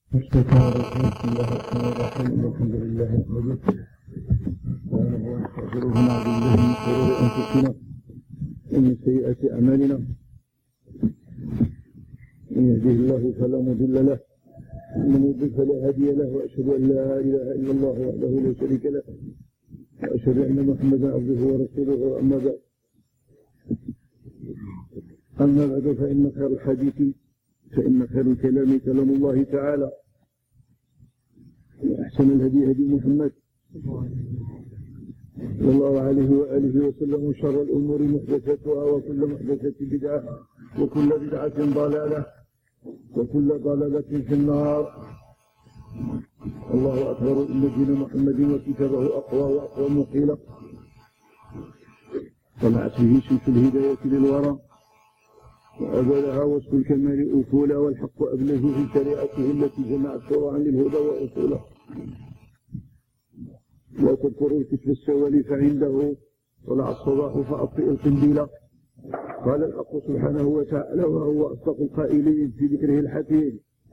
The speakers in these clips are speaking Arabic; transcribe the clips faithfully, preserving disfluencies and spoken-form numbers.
الشيطان الرجيم. بسم الله الرحمن الرحيم. الحمد لله نحمده ونستغفره ونعوذ بالله من شرور انفسنا ومن سيئات اعمالنا. من يهده الله فلا مضل له ومن يضلل فلا هادي له، واشهد ان لا اله الا الله وحده لا شريك له، واشهد ان محمدا عبده ورسوله. اما بعد اما بعد فان خير الحديث فإن خير الكلام كلام الله تعالى، وأحسن الهدي هدي محمد صلى الله عليه وآله وسلم، وشر الأمور محدثاتها، وكل محدثة بدعة، وكل بدعة ضلالة، وكل ضلالة في النار. الله أكبر. إن دين محمد وكتابه أقوى وأقوى مقيلة، طلعت به شمس الهداية للورى، وأبلها وصف الكمال أفولا، والحق أبلج في شريعته التي جمعت شرعا للهدى وأصولا. لا تذكروا كشف السوالف عنده، طلع الصباح فأطفئ القنديل. قال الحق سبحانه وتعالى وهو أصدق القائلين في ذكره الحكيم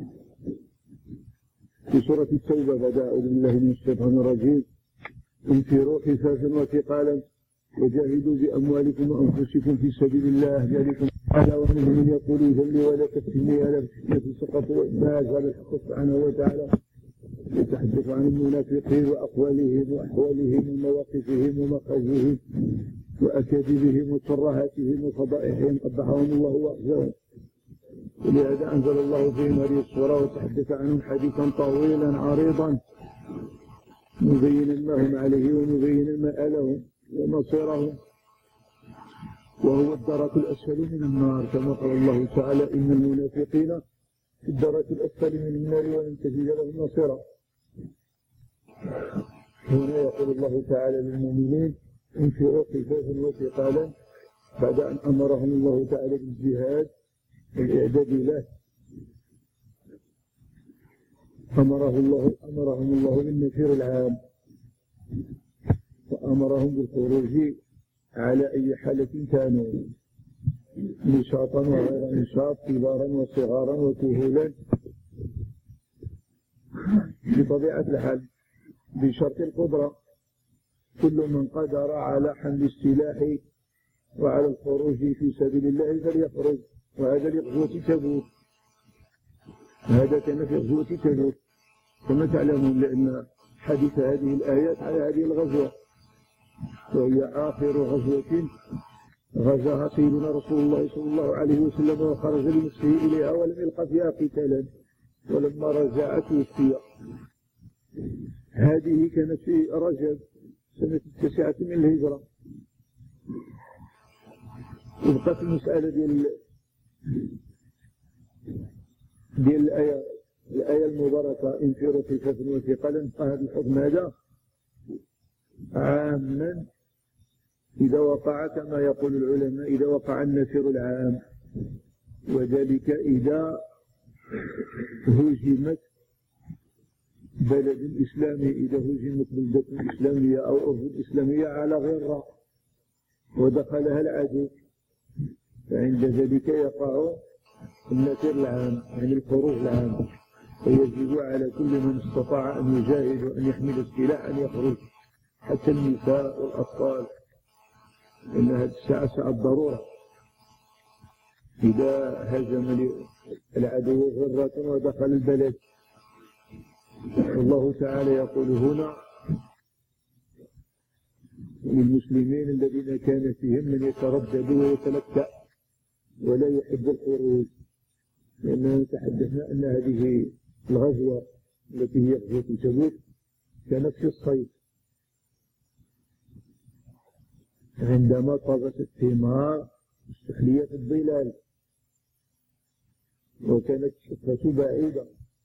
في سورة التوبة: بدأ أعوذ بالله من الشيطان الرجيم. انفروا خفافا وثقالا وجاهدوا بأموالكم وأنفسكم في سبيل الله، ذلكم على ومنهم من يقول ذلي ولا تفتني على فتنة سقط وإباز. على الحق سبحانه وتعالى يتحدث عن المنافقين وأقوالهم وأحوالهم ومواقفهم ومخازيهم وأكاذيبهم وترهاتهم وفضائحهم، قبحهم الله وأخزاهم. ولهذا أنزل الله فيهم هذه السورة وتحدث عنهم حديثا طويلا عريضا، مبينا ما هم عليه ومبينا مآلهم ومصيرهم، وهو الدرك الأسفل من النار، كما قال الله تعالى: إن المنافقين في الدرك الأسفل من النار ولن تجد لهم نصيرا. هنا يقول الله تعالى للمؤمنين: انفروا خفافا وثقالا، بعد أن أمرهم الله تعالى بالجهاد والإعداد له. أمره الله أمرهم الله بالنفير العام، وأمرهم بالخروج على أي حالة كانوا، نشاطا وغير نشاط، كبارا وصغارا وكهولا، بطبيعة الحال، بشرط القدرة. كل من قدر على حمل السلاح وعلى الخروج في سبيل الله فليخرج. وهذا لغزوة تبوك، هذا كان في غزوة تبوك كما تعلمون، لأن حديث هذه الآيات على هذه الغزوة، وهي آخر غزوة غزاها سيدنا رسول الله صلى الله عليه وسلم، وخرج بنفسه إليها ولم يلقى فيها قتالا، ولما رجع توفي. هذه كانت في رجب سنة التاسعة من الهجرة. وبقت المسألة ديال ديال الآية الآية المباركة: انفروا خفافا وثقالا. فهذا الحكم هذا عاما إذا وقع، كما يقول العلماء، إذا وقع النفير العام، وذلك إذا هزمت بلد إسلامي، إذا هزمت بلدة إسلامية أو أرض إسلامية على غرة ودخلها العدو، فعند ذلك يقع النفير العام، يعني الخروج العام. فيجب على كل من استطاع أن يجاهد وأن يحمل السلاح أن يخرج، حتى النساء والأطفال، إن هذه الساعة ساعة ضرورة. إذا هزم العدو غرة ودخل البلد، الله تعالى يقول هنا للمسلمين الذين كان فيهم من يتردد ويتلكأ ولا يحب الخروج، لأننا تحدثنا أن هذه الغزوة التي هي غزوة تبوك كانت في الصيف، عندما طابت الثمار استحليت الظلال، وكانت الشقة بعيدة،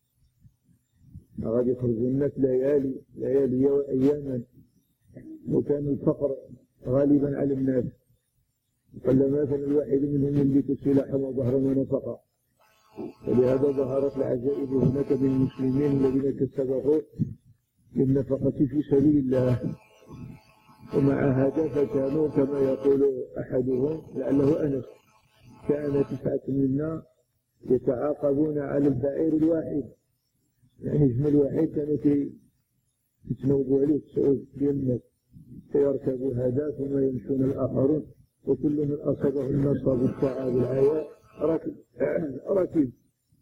غادي يخرجوا الناس ليالي ليالي وأياما، وكان الفقر غالبا على الناس، فلما كان الواحد منهم يملك سلاحا وظهرا ونفقا. ولهذا ظهرت العجائب هناك من المسلمين الذين تسبقوا للنفقة في سبيل الله. ومع هذا فكانوا كما يقول أحدهم لعله أنس: كان تسعة منا يتعاقبون على البعير الواحد، يعني جمل واحد كانوا يتنوبوا عليه تسعود ديال الناس، فيركبوا هذا ثم يمشون الآخرون، وكل من أصابه النصب والصعاب والعياء راكب راكب.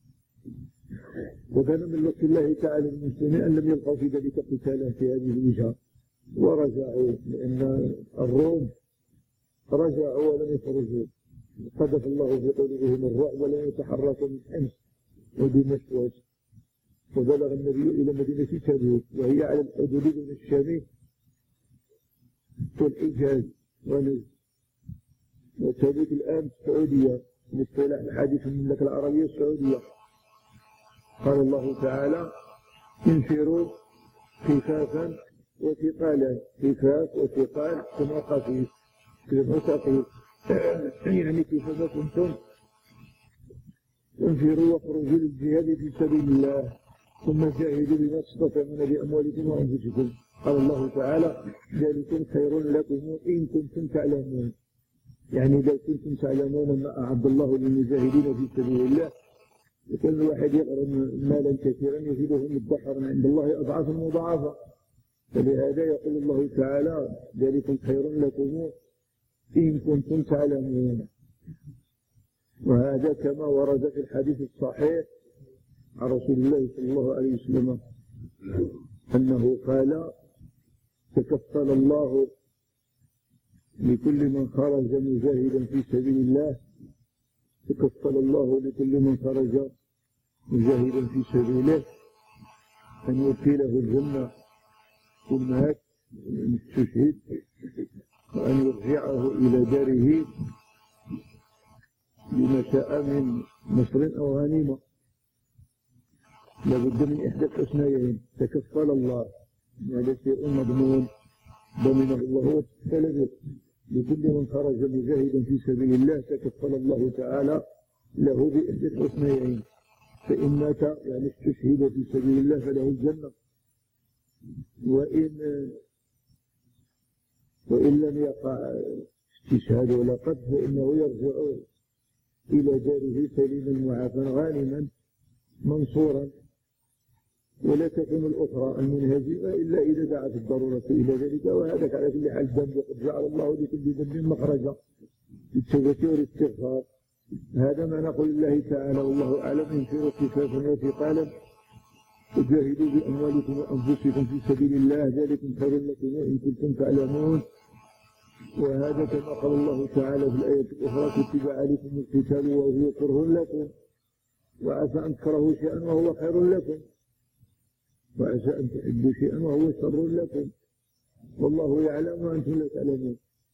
وكان من لطف الله تعالى المسلمين أن لم يلقوا في ذلك قتالا في هذه الوجهة، ورجعوا، لأن الروم رجعوا ولم يخرجوا، قذف الله في قلوبهم الرعب ولم يتحركوا من حمص ودمشق، وبلغ النبي إلى مدينة تبوك وهي على الحدود بين الشام والحجاز ونجد. وتبوك الآن السعودية باصطلاح الحديث في المملكة العربية السعودية. قال الله تعالى: انفروا خفافا وثقالا، خفاف وثقال كما خفيف كما ثقيل، يعني كيفما كنتم انفروا واخرجوا للجهاد في سبيل الله ثم جاهدوا بما تستطيعون بأموالكم وأنفسكم. قال الله تعالى: ذلكم خير لكم إن كنتم تعلمون، يعني لو كنتم تعلمون ما أعد الله للمجاهدين في سبيل الله وكان الواحد يغرم مالا كثيرا يزيدهم الدخر عند الله أضعافا مضاعفة. فلهذا يقول الله تعالى: ذلكم خير لكم إن كنتم تعلمون. وهذا كما ورد في الحديث الصحيح عن رسول الله صلى الله عليه وسلم أنه قال: تكفل الله لكل من خرج مجاهدا في سبيل الله، تكفل الله لكل من خرج مجاهدا في سبيله أن يدخله الجنة كل مات استشهد، وأن يرجعه إلى داره بما شاء من نصر أو غنيمة. لابد من إحدى الحسنيين: تكفل الله، هذا شيء مضمون ضمنه الله وتكفل به لكل من خرج مجاهدا في سبيل الله، تكفل الله تعالى له بإحدى الحسنيين، فإن مات يعني استشهد في سبيل الله فله الجنة، وإن وإن لم يقع استشهاد ولا قتل فإنه يرجع إلى داره سليما معافى غانما منصورا. ولا تكون الأخرى المنهزمة إلا إذا دعت الضرورة إلى ذلك، وهذا على كل حال ذنب، وقد جعل الله لكل ذنب مخرجا بالتوبة والاستغفار. هذا ما نقول الله تعالى والله أعلم: انفروا خفافا وثقالا وجاهدوا بأموالكم وأنفسكم في سبيل الله، ذلكم خير لكم إن كنتم تعلمون. وهذا كما قال الله تعالى في الآية الأخرى: كتب عليكم القتال وهو كره لكم وعسى أن تكرهوا شيئا وهو خير لكم وعسى أن تحبوا شيئا وهو شر لكم والله يعلم وأنتم لا تعلمون.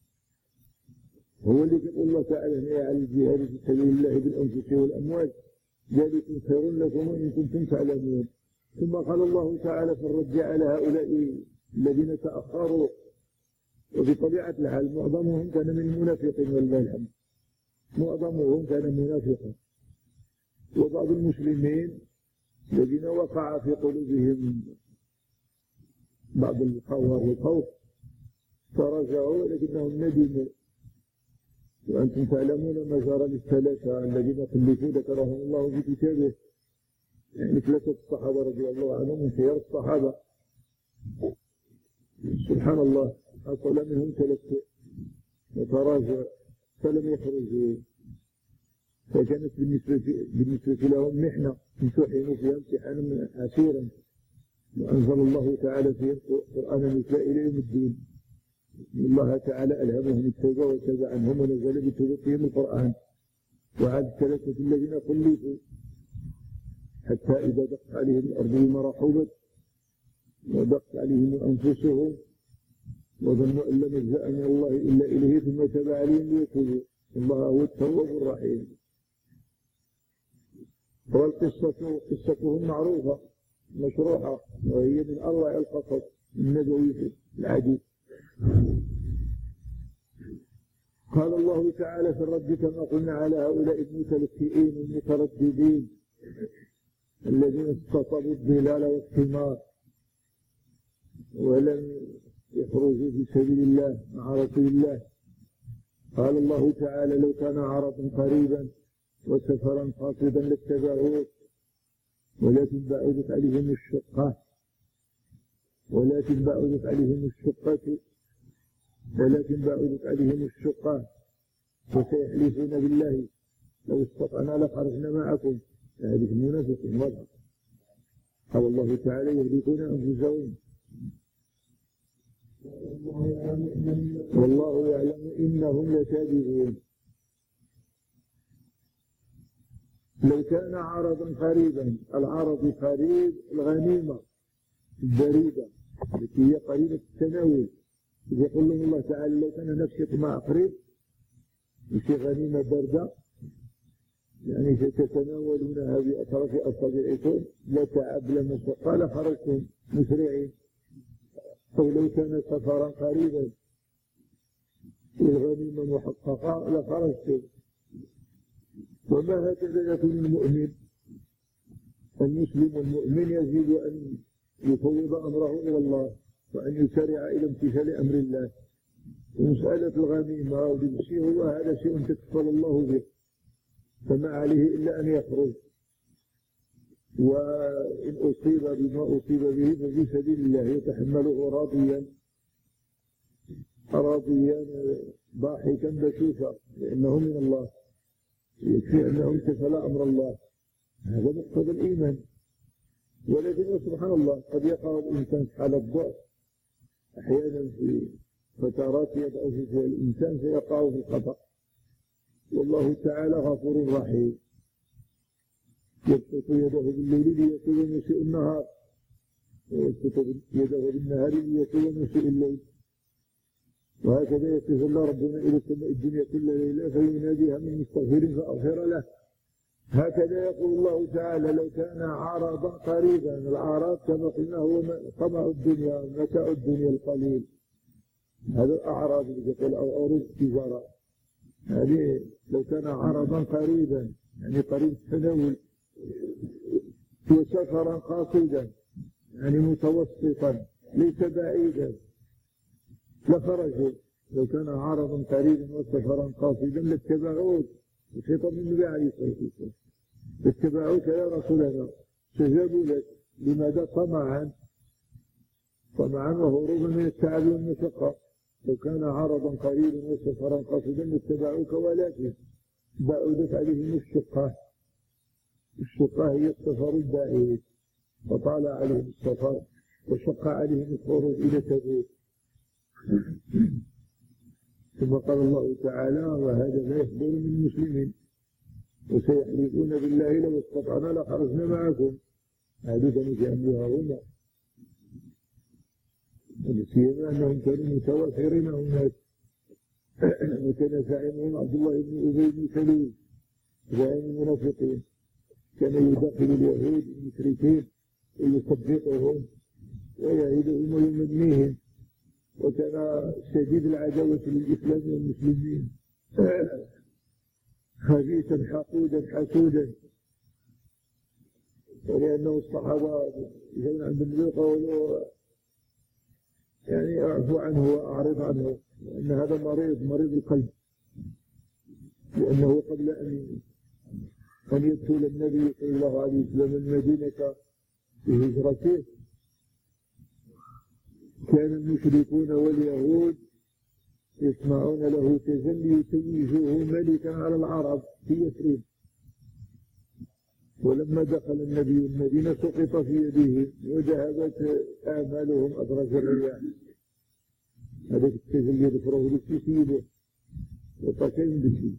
هو اللي يقول الله تعالى على الجهاد في سبيل الله بالأنفس والأموال، ذلكم خير لكم إن كنتم تعلمون. ثم قال الله تعالى في الرد على هؤلاء الذين تأخروا، وبطبيعة الحال معظمهم كان من المنافقين والله الحمد، معظمهم كان منافقا. وبعض المسلمين الذين وقع في قلوبهم بعض الخوار والخوف فرجعوا ولكنهم ندموا. وأنتم تعلمون ما جرى للثلاثة الذين خلفوا ذكرهم الله في كتابه، يعني ثلاثة الصحابة رضي الله عنهم من خيار الصحابة، سبحان الله، حصل منهم ثلاثة وتراجع فلم يخرجوا، فكانت بالنسبة, بالنسبة لهم محنة امتحنوا فيها امتحانا عسيرا، وأنزل الله تعالى فيهم قرآنا يتلى إلى يوم الدين. الله تعالى ألهمهم التوبة وتاب عنهم ونزل بتوبتهم القرآن. وعاد الثلاثة الذين خلفوا حتى إذا دقت عليهم الأرض بما رحبت ودقت عليهم أنفسهم وظنوا أن لم يلجأ من الله إلا إليه ثم تاب عليهم ليتوبوا، الله هو التواب الرحيم. والقصة قصتهم معروفة مشروحة، وهي من أروع القصص النبوي العديد. قال الله تعالى في الرد كما قلنا على هؤلاء المتلكئين المترددين الذين استصبوا الضلال والثمار ولم يخرجوا في سبيل الله مع رسول الله. قال الله تعالى: لو كان عرضا قريبا وسفرا قاصدا لاتبعوه ولكن بعدت عليهم الشقة ولكن بعدت عليهم الشقة ولكن بعدت عليهم الشقة وسيحلفون بالله لو استطعنا لخرجنا معكم. هذه المنافقين واضحة. قال الله تعالى يهلكون أنفسهم والله يعلم إنهم لكاذبون. لو كان عرضا قريبا، العرض قريب الغنيمة البريدة التي هي قريبة التناول، يقول لهم الله تعالى لو كان نفسك مع قريب وشي غنيمة باردة يعني ستتناولونها بأطراف أصابعكم لتعب لمشقة لخرجتم مسرعين، أو لو كان سفرا قريبا والغنيمة محققة لخرجتم. وما هكذا يكون المؤمن المسلم المؤمن يجب أن يفوض أمره إلى الله وأن يسارع إلى امتثال أمر الله. ومسألة الغنيمة ولبسه هو هذا شيء تكفل الله به، فما عليه إلا أن يخرج، وإن أصيب بما أصيب به ففي سبيل الله يتحمله راضيا راضيا ضاحكا بشوشا لأنه من الله، يكفي أنه امتثل أمر الله. هذا مقتضى الإيمان. ولكن سبحان الله قد يقع الإنسان حالة ضعف أحيانا في فترات يضعف فيها الإنسان فيقع في الخطأ، والله تعالى غفور رحيم يبسط يده بالليل ليتوب مسيء النهار ويبسط يده بالنهار ليتوب مسيء الليل. وهكذا يصف الله ربنا إلى السماء الدنيا كل ليلة فيناديها من مستغفر فأغفر له. هكذا يقول الله تعالى لو كان عرضا قريبا. العرض كما قلنا هو طمع الدنيا متاع الدنيا القليل، هذا الأعراض اللي تقول أو عروض التجارة هذه. لو كان عرضا قريبا يعني قريب التناول، وسفرا قاصدا يعني متوسطا ليس بعيدا لخرجوا. لو كان عرضا قريبا وسفرا قاصدا لاتبعوك، الخطاب من النبي عليه الصلاة والسلام اتبعوك يا رسول الله، استجابوا لك. لماذا؟ طمعا طمعا وهروبا من التعب والمشقة. لو كان عرضا قريبا وسفرا قاصدا لاتبعوك، ولكن بعدت عليهم الشقة. الشقة هي السفر البعيد، فطال عليهم السفر وشق عليهم الخروج إلى تبوك. ثم قال الله تعالى وهذا لا يخبر من المسلمين وسيحلفون بالله لو استطعنا لخرجنا معكم. هذه كانوا يعملوها هنا، سيما أنهم كانوا متوافرين هناك. وكان زعيمهم عبد الله بن أبي بن سلول زعيم المنافقين، كان يدخل اليهود المشركين ويصدقهم ويعيدهم ويمنيهم، وكان شديد العداوة للإسلام والمسلمين، خبيثا حقودا حسودا. ولأنه الصحابة جاءوا عند النبي قالوا يعني اعفو عنه وأعرض عنه، لأن هذا مريض مريض القلب، لأنه قبل أن أن يدخل النبي صلى الله عليه وسلم المدينة بهجرته كان المشركون واليهود يسمعون له تجلي يتوجوه ملكا على العرب في يثرب. ولما دخل النبي المدينة سقط في يديه وذهبت آمالهم أدرج الرياح. هذا التجلي يذكره للسيده وطكين بالسيد،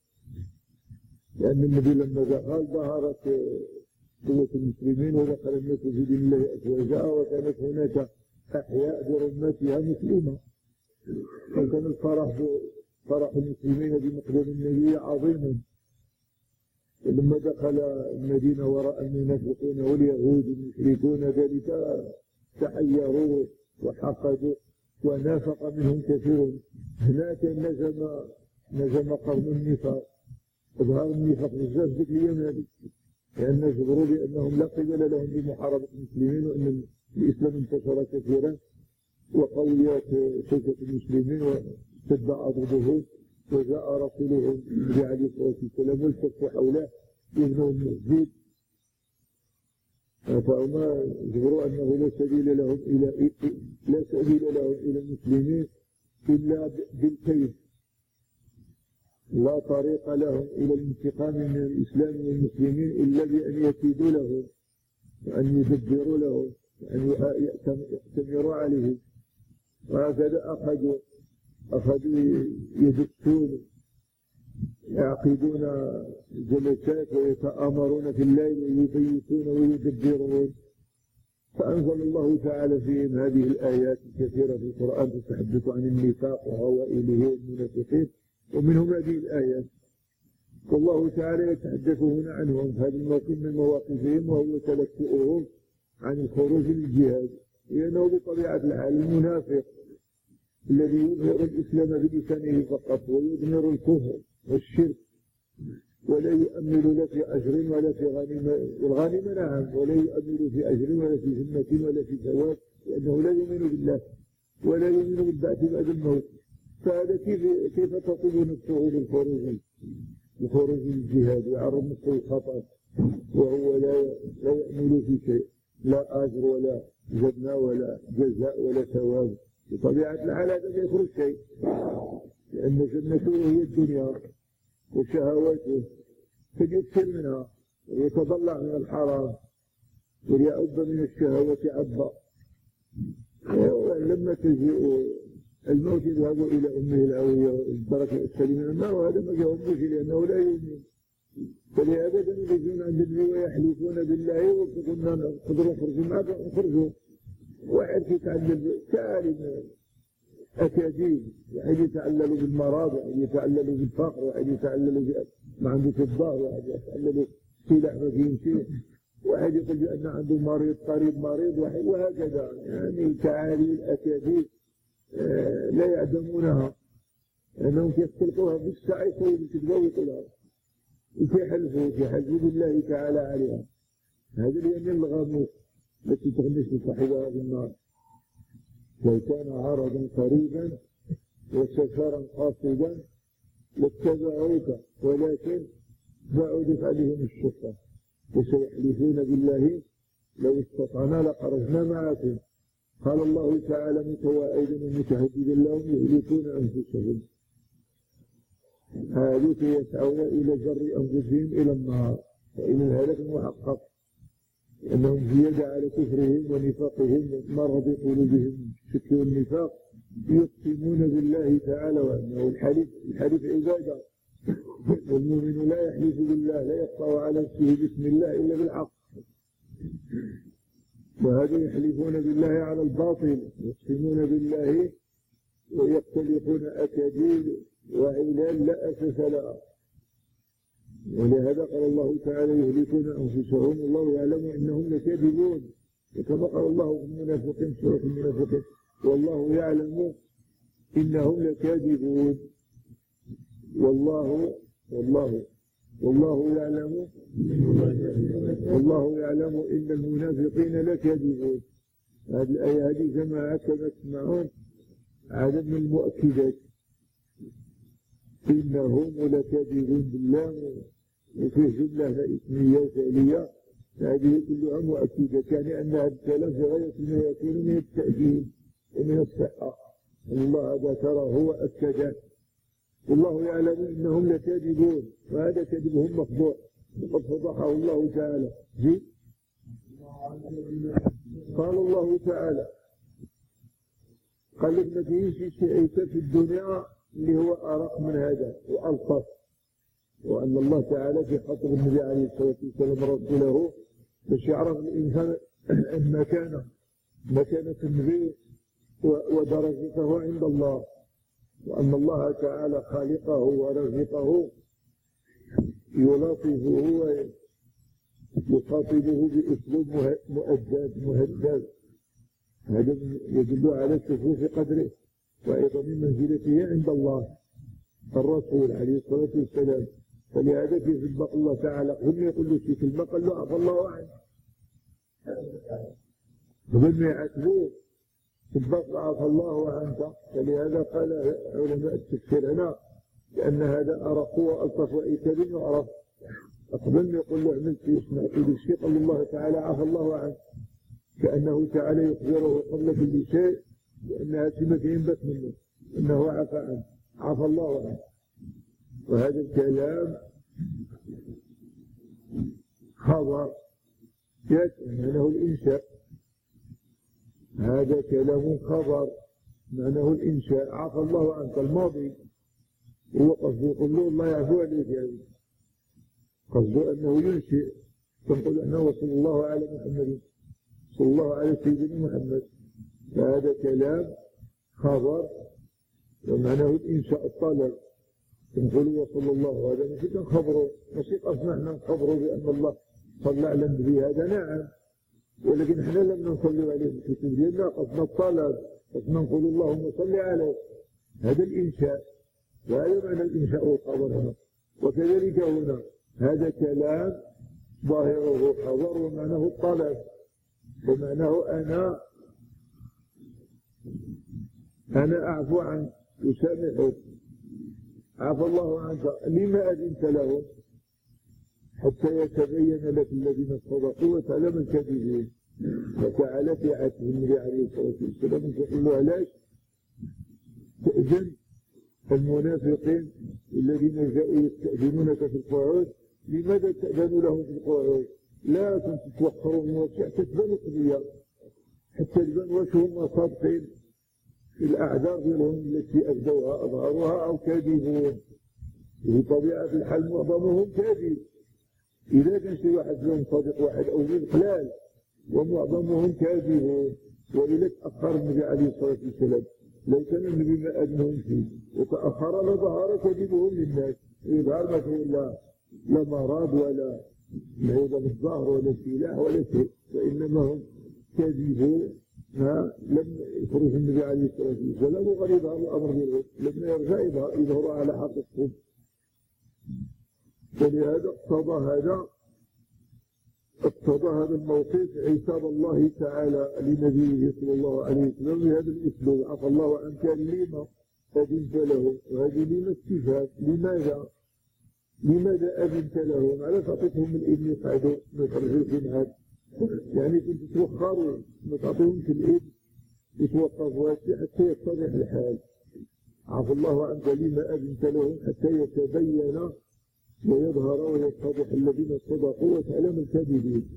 لأن النبي لما دخل ظهرت قوة المسلمين ودخل الناس في دين الله أفواجا، وكانت هناك أحياء برمتها مسلمة، وكان الفرح فرح المسلمين بمقدم النبي عظيما. ولما دخل المدينة ورأى المنافقون واليهود المشركون ذلك تحيروا وحقدوا ونافق منهم كثير. هناك نجم نجم قرن النفاق، اظهار النفاق بزاف ذيك اليوم هذيك، لأن جبروا بأنهم لا قبل لهم بمحاربة المسلمين، وأن الإسلام انتشر كثيرا وقويات شوكة المسلمين واشتد عضده. وجاء رسولهم النبي عليه الصلاة والسلام والتف حوله يبنوا المسجد فما يخبروا أنه لا سبيل لهم إلى لا سبيل لهم إلى المسلمين إلا بالكيد، لا طريق لهم إلى الانتقام من الإسلام والمسلمين إلا بأن يكيدوا لهم وأن يدبروا لهم وأن يأتمروا عليهم. وهكذا أخذوا أخذوا يدسون يعقدون جلسات ويتآمرون في الليل ويبيتون ويدبرون. فأنزل الله تعالى فيهم هذه الآيات الكثيرة في القرآن تتحدث عن النفاق وهوائله والمنافقين، ومنهم هذه الآيات. والله تعالى يتحدث هنا عنهم في هذا الموقف من مواقفهم، وهو تلكؤهم عن الخروج للجهاد، لأنه بطبيعة الحال المنافق الذي يظهر الإسلام بلسانه فقط ويدمر الكفر والشرك ولا يؤمل لا في أجر ولا في غنيمة، الغنيمة نعم، ولا يؤمل في أجر ولا في ذمة ولا في ثواب، لأنه لا يؤمن بالله ولا يؤمن بالبعث بعد الموت. فهذا كيف كيف تطلب نفسه للخروج لخروج الجهاد ويعرض نفسه للخطر وهو لا لا يؤمل في شيء، لا أجر ولا جنة ولا جزاء ولا ثواب. بطبيعة الحال هذا ما يخرج شيء، لأن جنته هي الدنيا وشهواته، فليكثر منها ويتضلع من الحرام وليعب من الشهوات عبا. لما تجيء الموت يذهب إلى أمه الهوية والدرجة السليمة من النار، وهذا ما يهمش لأنه لا يؤمن. فلهذا كانوا يجون عند النبي ويحلفون بالله وقلنا نقدروا نخرجوا معك نخرجوا. واحد يتعلم تعلم أكاذيب، واحد يتعلل بالمرض، واحد يتعلل بالفقر، واحد يتعلل ما عنده في الظهر، واحد يتعلل سلاح ما فيه، واحد يقول بأن عنده مريض قريب مريض، واحد وهكذا. يعني تعاليل أكاذيب آه لا يعدمونها، لأنهم يختلقوها بالساعة يكذبوا ويقولها ويحلفوا يحلفوا بالله تعالى عليها. هذا اليمين الغموس التي تغمس صاحبها في النار. لو كان عرضا قريبا وسفرا قاصدا لاتبعوك ولكن بعدت عليهم الشقة وسيحلفون بالله لو استطعنا لخرجنا معكم. قال الله تعالى متواعدا ومتهددا لهم يهلكون أنفسهم، هذه يسعون إلى جر أنفسهم إلى النار وإلى الهلاك المحقق، لأنهم زيادة على كفرهم ونفاقهم ومرض قلوبهم الشك والنفاق يقسمون بالله تعالى وأنه الحليف الحليف عبادة، والمؤمن لا يحلف بالله لا يقطع على نفسه باسم الله إلا بالحق. وهذا يحلفون بالله على الباطل، يقسمون بالله ويختلقون أكاذيب وعلال لا أساس لها. ولهذا قال الله تعالى يهلكون أنفسهم والله يعلم إنهم لكاذبون، وكما قال الله في المنافقين سورة المنافقين والله يعلم إنهم لكاذبون. والله والله والله يعلم والله يعلم إن المنافقين لكاذبون. هذه الآية هذه جماعة كما تسمعون عدد من المؤكدات، إنهم لكاذبون بالله وفيه جملة اسمية وفعلية، هذه كلها مؤكدات، يعني أن هذا الكلام في غاية ما يكون من التأكيد ومن الصحة. الله ذكره وأكده. والله يعلم إنهم لكاذبون، وهذا كذبهم مفضوح وقد فضحه الله تعالى. قال الله تعالى قال لك ما فيش شيء في الدنيا اللي هو أرق من هذا وألطف، وأن الله تعالى في خطب النبي عليه الصلاة والسلام رسوله باش يعرف الإنسان المكانة مكانة النبي ودرجته عند الله، وأن الله تعالى خالقه ورزقه يلاطفه ويخاطبه بأسلوب مؤدب مهذب. هذا يدل على شفوف قدره وعظم منزلته عند الله الرسول عليه الصلاة والسلام. فلهذا في سبق الله تعالى قبل يقول له في كلمة قال له عفى الله عنه، قبل ما يعاتبوه سبق عفى الله عنك. فلهذا قال علماء التفسير هنا لأن هذا أرق وألطف وإيتاب يعرف أقبل يقول له عملت يسمع كل شيء، قال الله تعالى عفى الله عنه، كأنه تعالى يخبره قبل كل شيء بأنها سمة ينبت منه أنه عفى عنه، عفى الله عنه. وهذا الكلام خبر يأتي معناه الإنشاء، هذا كلام خبر معناه الإنشاء. عفى الله عنك الماضي، هو قصده يقول له الله يعفو عليك، يعني قصده أنه ينشئ، تنقل أنه صلى الله على محمد صلى الله على سيدنا محمد، فهذا كلام خبر ومعناه الإنشاء الطلب، تنقل وصلى الله، هذا ماشي كنخبره، ماشي قصدنا احنا نخبره بأن الله صلى على النبي، هذا نعم، ولكن احنا لم نصلي عليه في الكتب ديالنا، قصدنا الطلب، قصدنا نقول اللهم صل عليه، هذا الإنشاء، وهذا معنى الإنشاء والخبر هنا. وكذلك هنا هذا كلام ظاهره خبر ومعناه الطلب، ومعناه أنا أنا أعفو عنك أسامحك، عفى الله عنك، لما أذنت لهم حتى يتبين لك الذين صدقوا وتعلم الكاذبين. وتعالى في عهد النبي عليه الصلاة والسلام يقول له علاش تأذن المنافقين الذين جاءوا يستأذنونك في القعود، لماذا تأذن لهم في القعود؟ لا كنت توخروا من وجه حتى تبانوا قضية، حتى تبان واش هم صادقين في الأعذار ديالهم التي أبدوها أظهروها أو كاذبون. بطبيعة الحال معظمهم كاذب، إذا كان شي واحد منهم صادق واحد أو اثنين قلال، ومعظمهم كاذبون. ولذلك أخر النبي عليه الصلاة والسلام، لو كان النبي ما أذنهم فيه وتأخر لظهر كذبهم للناس، يظهر ما فيه إلا لا مرض ولا عيوب الظهر ولا سلاح ولا شيء، فإنما هم كاذبون. لم يخرج النبي عليه الصلاة والسلام وقد يظهر الأمر ديالهم، لما يرجع يظهر على حقيقتهم. فلهذا اقتضى هذا اقتضى هذا الموقف عتاب الله تعالى لنبيه صلى الله عليه وسلم بهذا الاسلوب، عفى الله عنك لما أذنت لهم. وهذه لما استفهام، لماذا؟ لماذا أذنت لهم؟ على تعطيتهم الإذن يقعدوا ما يخرجوش من هذا، يعني كنت توخروا ما تعطيهمش الإذن يتوقفوا حتى يتضح الحال. عفى الله عنك لما أذنت لهم حتى يتبين ويظهر ويتضح الذين صدقوا وتعلم الكاذبين.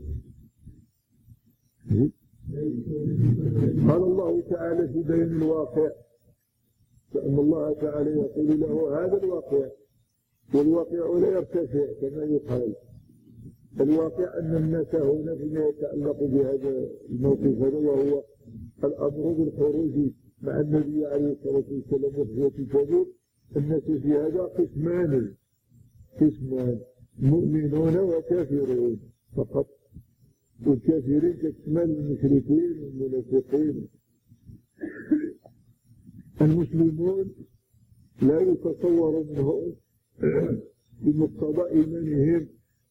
قال الله تعالى في بيان الواقع، فإن الله تعالى يقول له هذا الواقع، والواقع لا يرتفع كما يقال. الواقع أن الناس هنا فيما يتعلق بهذا الموقف هذا، وهو الأمر بالخروج مع النبي عليه الصلاة والسلام وغزوة تبوك. الناس في هذا قسمان قسمان مؤمنون وكافرون فقط، والكافرين كشمال المشركين والمنافقين. المسلمون لا يتصور منهم بمقتضى إيمانهم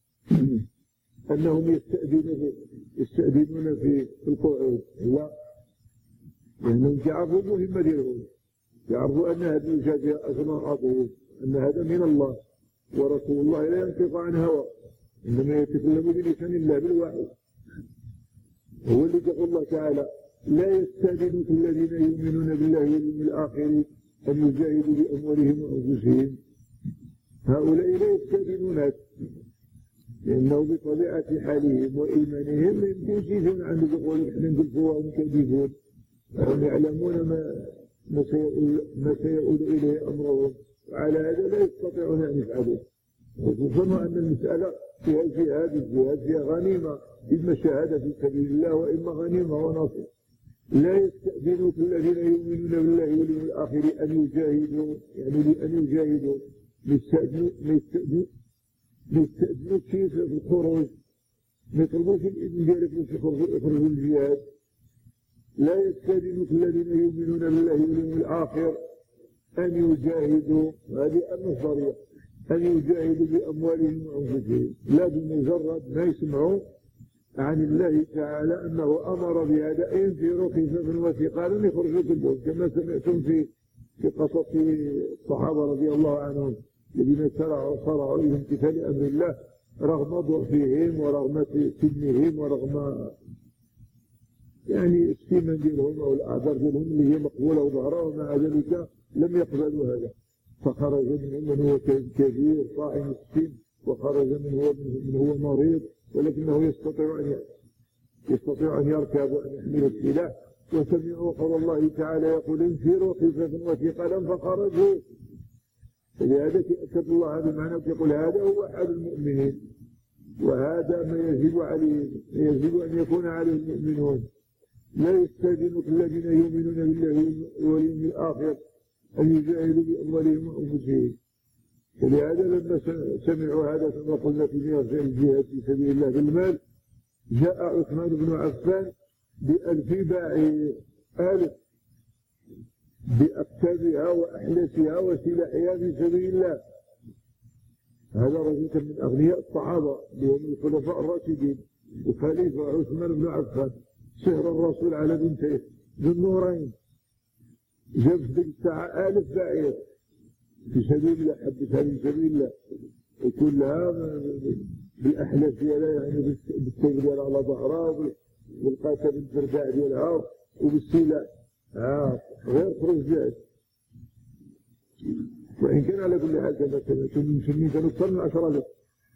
أنهم يستأذنون يستأذنون في القعود، لا، لأنهم يعرفوا المهمة ديالهم، يعرفوا أن هذه الجزاء أجر عظيم، أن هذا من الله، ورسول الله لا ينطق عن هوى، إنما يتكلم بلسان الله بالوحي. هو اللي يقول الله تعالى لا يستأذنك الذين يؤمنون بالله واليوم الآخر أن يجاهدوا بأموالهم وأنفسهم. هؤلاء لا يستأذنونك، لأنه بطبيعة حالهم وإيمانهم ما يمكنش يجون عندك يقولوا احنا نقولوا وهم كاذبون، هم يعلمون ما ما سيؤول, ما سيؤول إليه أمرهم، وعلى هذا لا يستطيعون أن يفعلوه. وخصوصا أن المسألة فيها جهاد، الجهاد فيها غنيمة، إما شهادة في سبيل الله وإما غنيمة ونصر. لا يستأذنك الذين يؤمنون بالله واليوم الآخر أن يجاهدوا، يعني أن يجاهدوا ما يستأذنوا ما يستأذنوك في الخروج، ما يطلبوش الإذن ديالك باش يخرجوا الجهاد. لا يستأذنك الذين يؤمنون بالله واليوم الآخر أن يجاهدوا، هذه النصرية، أن يجاهدوا بأموالهم وأنفسهم، لا بمجرد ما يسمعوا عن الله تعالى أنه أمر بهذا ينفروا خفافا وثقالا يخرجوا كلهم، كما سمعتم في في قصص الصحابة رضي الله عنهم الذين شرعوا صرعوا إلى امتثال أمر الله رغم ضعفهم ورغم سنهم ورغم يعني السمن ديالهم او الاعذار ديالهم اللي هي مقبوله وظهرها، ومع ذلك لم يقبلوا هذا، فخرج منهم من هو كبير صائم السن، وخرج من هو من هو مريض ولكنه يستطيع ان يستطيع ان يركب وان يحمل السلاح. وسمعوا قول الله تعالى يقول انفروا خفافا وثقالا فخرجوا. لهذا تأكد الله بمعنى يقول هذا هو حال المؤمنين، وهذا ما يجب عليه يجب أن يكون عليه المؤمنون. لا يستأذنك الذين يؤمنون بالله واليوم الآخر أن يجاهدوا بأموالهم وأنفسهم. ولهذا لما سمعوا هذا كما قلنا في ميراث الجهاد في سبيل الله بالمال، جاء عثمان بن عفان بألف باعي آلف بأكتابها وأحلاسها وسلاحها في سبيل الله. هذا رجل كان من أغنياء الصحابة لهم الخلفاء الراشدين، وخليفة عثمان بن عفان سهر الرسول على بنتيه ذو النورين، جاب في ذيك الساعة آلف باعير في سبيل الله، حبسها في سبيل الله، وكلها بالأحلاس ديالها يعني بالسيف ديالها على ظهرها والقاتل بالبرداع ديالها وبالسلاح ها غير خروج جاهز. وإن كان على كل حال كما سمعتم المسلمين كانوا أكثر من عشرة آلاف.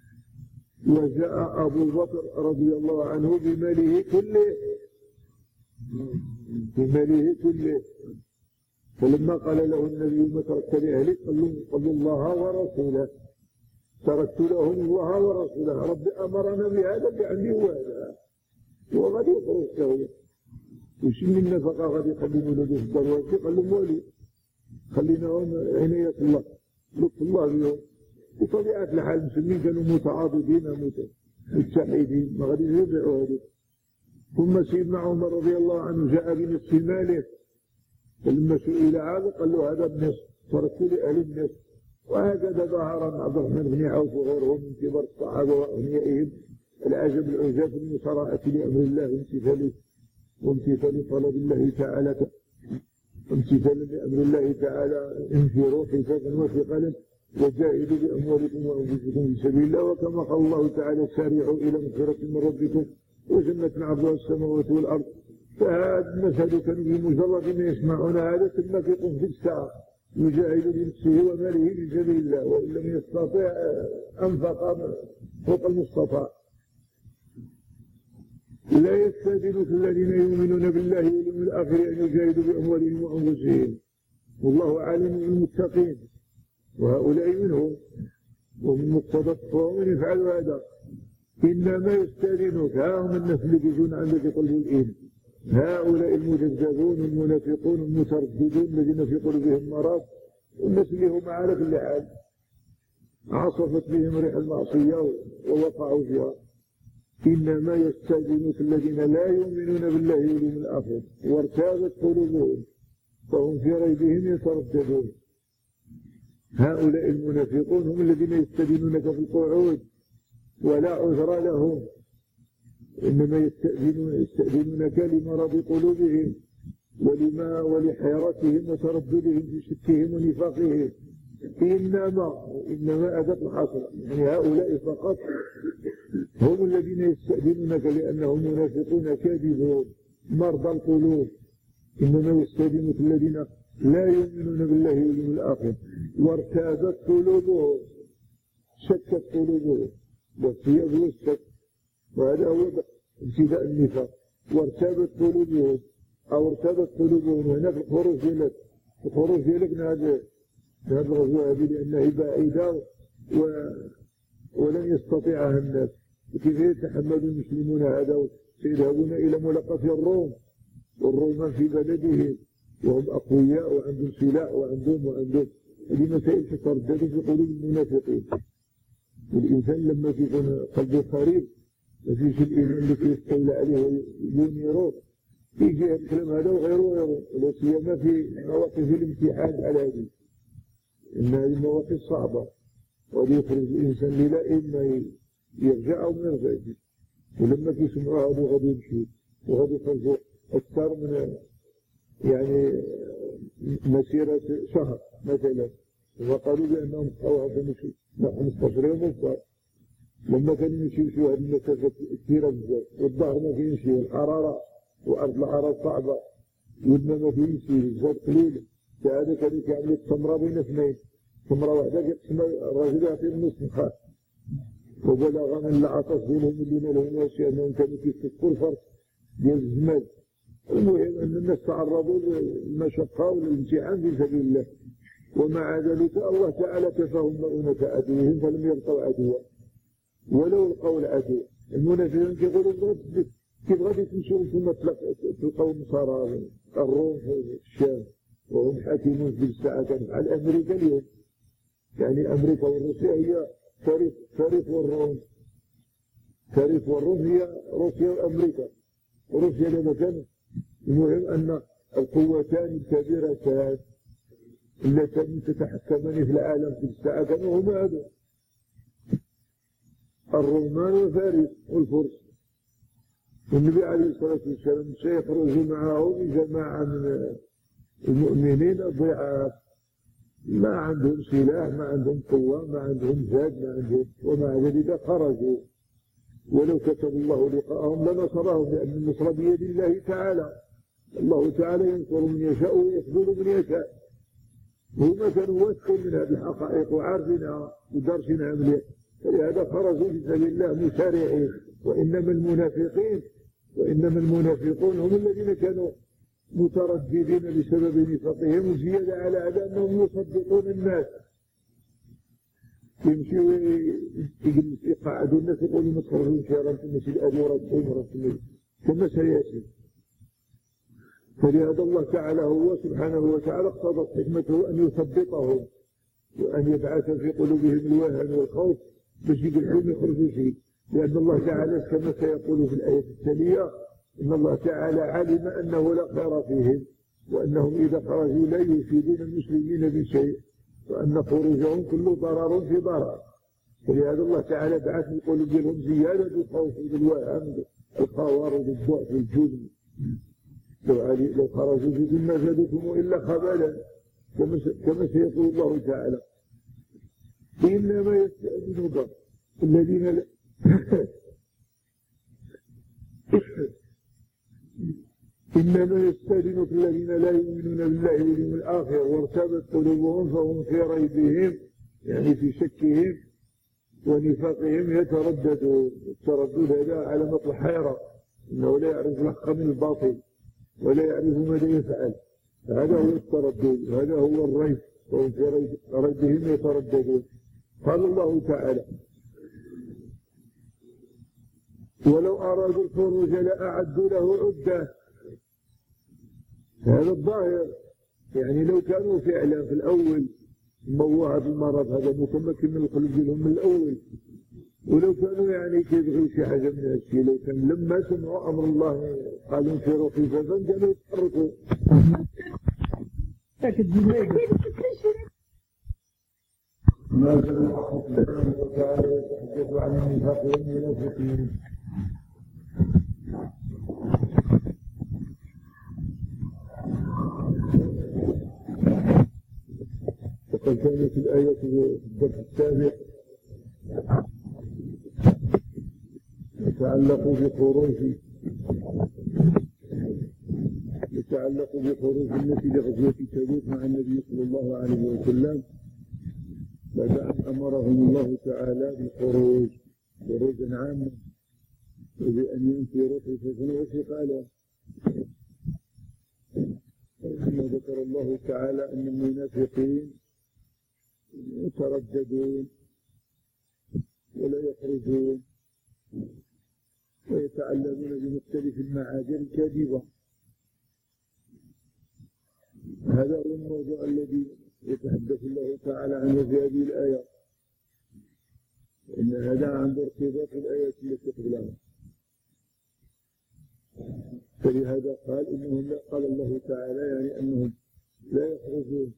وجاء أبو بكر رضي الله عنه بماله كله بماله كله فلما قال له النبي ما تركت لأهلك قال له الله ورسوله، تركت لهم الله ورسوله، ربي أمرنا بهذا بعني وهذا وغادي يخرج سويا. وش من النفقة غادي يقدموا له في الدروات؟ قال لهم والي خليناهم عناية الله لطف الله بهم. بطبيعة الحال المسلمين كانوا متعاضدين متحدين ما غادي يبيعوا هذه. ثم سيدنا عمر رضي الله عنه جاء بنصف ماله، فلما سئل هذا قال له هذا النصف تركت لأهل النصف. وهكذا ظهر عبد الرحمن بن عوف وغيرهم من كبار الصحابة وأغنيائهم العجب العجاب من المسارعة لأمر الله وامتثاله وامتثال طلب الله تعالى امتثالا لأمر الله تعالى انفروا خفافا وثقالا وجاهدوا بأموالكم وأنفسكم في سبيل الله. وكما قال الله تعالى سارعوا إلى مغفرة من ربكم وجنة عرضها السماوات والأرض. فهذا المشهد كانوا بمجرد ما يسمعون هذا ثم يقوم في الساعة يجاهد بنفسه وماله في سبيل الله، وإن لم يستطع أنفق فوق المستطاع. لا يستأذنك الذين يؤمنون بالله واليوم الآخر أن يجاهدوا بأموالهم وأنفسهم والله عالم بالمتقين، وهؤلاء منهم ومن مقتضى التقوى من يفعل هذا. إنما يستأذنك ها هم الناس اللي يجون عندك يطلبوا الإيمان، هؤلاء المجذبون المنافقون المترددون الذين في قلوبهم مرض، والناس اللي هم على كل حال عصفت بهم ريح المعصية ووقعوا فيها. إنما يستأذنك الذين لا يؤمنون بالله واليوم الآخر وارتابت قلوبهم فهم في ريبهم يترددون. هؤلاء المنافقون هم الذين يستأذنونك في القعود ولا عذر لهم، إنما يستأذنون يستأذنونك لمرض قلوبهم ولما ولحيرتهم وترددهم في شكهم ونفاقهم. إنما إنما أداة الحصر، يعني هؤلاء فقط هم الذين يستأذنونك لأنهم منافقون كاذبون مرضى القلوب. إنما يستأذنك الذين لا يؤمنون بالله واليوم الآخر وارتابت قلوبهم، شكت قلوبهم، والثياب والشك، وهذا هو ابتداء النفاق. وارتابت قلوبهم أو ارتابت قلوبهم، هنا في الخروج ديالك الخروج ديالك من هذا هذه الغزوة هذه لأنها بعيدة و... ولن يستطيعها الناس. كيف يتحمل المسلمون هذا سيذهبون إلى ملاقاة الروم والرومان في بلدهم وهم أقوياء وعندهم سلاح وعندهم وعندهم هذه مسائل تتردد في قلوب المنافقين. والإنسان لما يكون قلبه قريب ما فيش الإيمان الذي يستولى عليه وينيره يجي الكلام هذا وغيره وغيره، ولا سيما في مواقف الامتحان على هذه. إن هذه المواقف صعبة ويخرج الإنسان للا إما يرجع أو ما يرجعش. ولما تسمعوا هذا غادي يمشي وغادي يخرجوا أكثر من يعني مسيرة شهر مثلا، وقالوا بأنهم بقوا هذا مشي خمسطاش يوم وصار لما كانوا يمشيو هذه المسافات كثيرة بزاف والظهر ما كاينش والحرارة وأرض العرب صعبة والماء ما كاينش الزاد قليل، فهذا كانوا كيعملوا التمرة بين اثنين، تمرة واحدة كيقسمها الراجل يعطي النص نخاف، وبلغ من العطش ديالهم اللي مالهم واش أنهم كانوا كيستسقوا الفرق ديال الجمال. المهم أن الناس تعرضوا للمشقة والامتحان في سبيل الله، ومع ذلك الله تعالى كفاهم مؤونة عدوهم فلم يلقوا عدوا ولو لقوا العدو. المنافقين كيقولوا كيف غادي تمشيو ثم تلقاو النصارى الروم في الشام وهم حاكمون في الساعة على أمريكا اليوم، يعني أمريكا والروسيا هي فارس فارس والروم، فارس والروم هي روسيا وأمريكا، روسيا لما كانت. المهم أن القوتان الكبيرتان اللتان تتحكمان في العالم في الساعة كانوا هما هذا الرومان وفارس والفرس. والنبي عليه الصلاة والسلام سيخرج معهم جماعة من المؤمنين ضعاف ما عندهم سلاح ما عندهم قوة ما عندهم زاد ما عندهم، ومع ذلك خرجوا ولو كتب الله لقاءهم لنصرهم، لأن النصر بيد الله تعالى، الله تعالى ينصر من يشاء ويخذل من يشاء. هما كانوا واثقين من هذه الحقائق وعارفينها ودارسينها مليح، فلهذا خرجوا في سبيل الله مسارعين. وإنما المنافقين وإنما المنافقون هم الذين كانوا مترددين بسبب نفاقهم، وزيادة على هذا أنهم يصدقون الناس، يمشوا يقعدوا الناس يقولوا ما تخرجون شهرا في المسجد الأبي ورسول كما سيأتي. فلهذا الله تعالى هو سبحانه وتعالى اقتضت حكمته أن يثبطهم وأن يبعث في قلوبهم الوهن والخوف باش يقولون يخرجوا شيء، لأن الله تعالى كما سيقول في الآية التالية إن الله تعالى علم أنه لا خير فيهم وأنهم إذا خرجوا لا يفيدون المسلمين بشيء، وأن خروجهم كله ضرر في ضرر. فلهذا الله تعالى بعث في قلوبهم زيادة الخوف والوهن الخوار والضعف والجبن. لو لو خرجوا بكم ما زادكم إلا خبالا كما سيقول الله تعالى إنما يستأذنك الذين لا إنما يستأذنك الذين لا يؤمنون بالله واليوم الآخر وارتبت قلوبهم فهم في ريبهم، يعني في شكهم ونفاقهم يترددون. التردد هذا علامة الحيرة، إنه لا يعرف الحق من الباطل ولا يعرف ماذا يفعل، هذا هو التردد، هذا هو الريب، وهم في ريبهم يترددون. قال الله تعالى ولو أرادوا الخروج لأعدوا له عدة. هذا الظاهر، يعني لو كانوا فعلا في الأول موهب المرض هذا متمكن من القلوب ديالهم من الأول، ولو كانوا يعني كيبغيو شي حاجة من هذا الشيء، لو كان لما سمعوا أمر الله قالوا انفروا خفافا كانوا يتحركوا. ما زال الله سبحانه وتعالى يتحدث عن النفاق والمنافقين. وقد كانت الآية في الدرس السابق يتعلق بخروج يتعلق بخروج النبي لغزوة تبوك مع النبي صلى الله عليه وسلم بعد أن أمرهم الله تعالى بالخروج خروجا عاما وبأن ينفروا خفافا وثقالا. ثم ذكر الله تعالى أن المنافقين يترددون ولا يخرجون ويتعلمون بمختلف المعاذير الكاذبة. هذا هو الموضوع الذي يتحدث الله تعالى عنه في هذه الآية، إن هذا عنده ارتباط بالآيات التي قبلها. فلهذا قال إنهم لا قال الله تعالى يعني أنهم لا يخرجون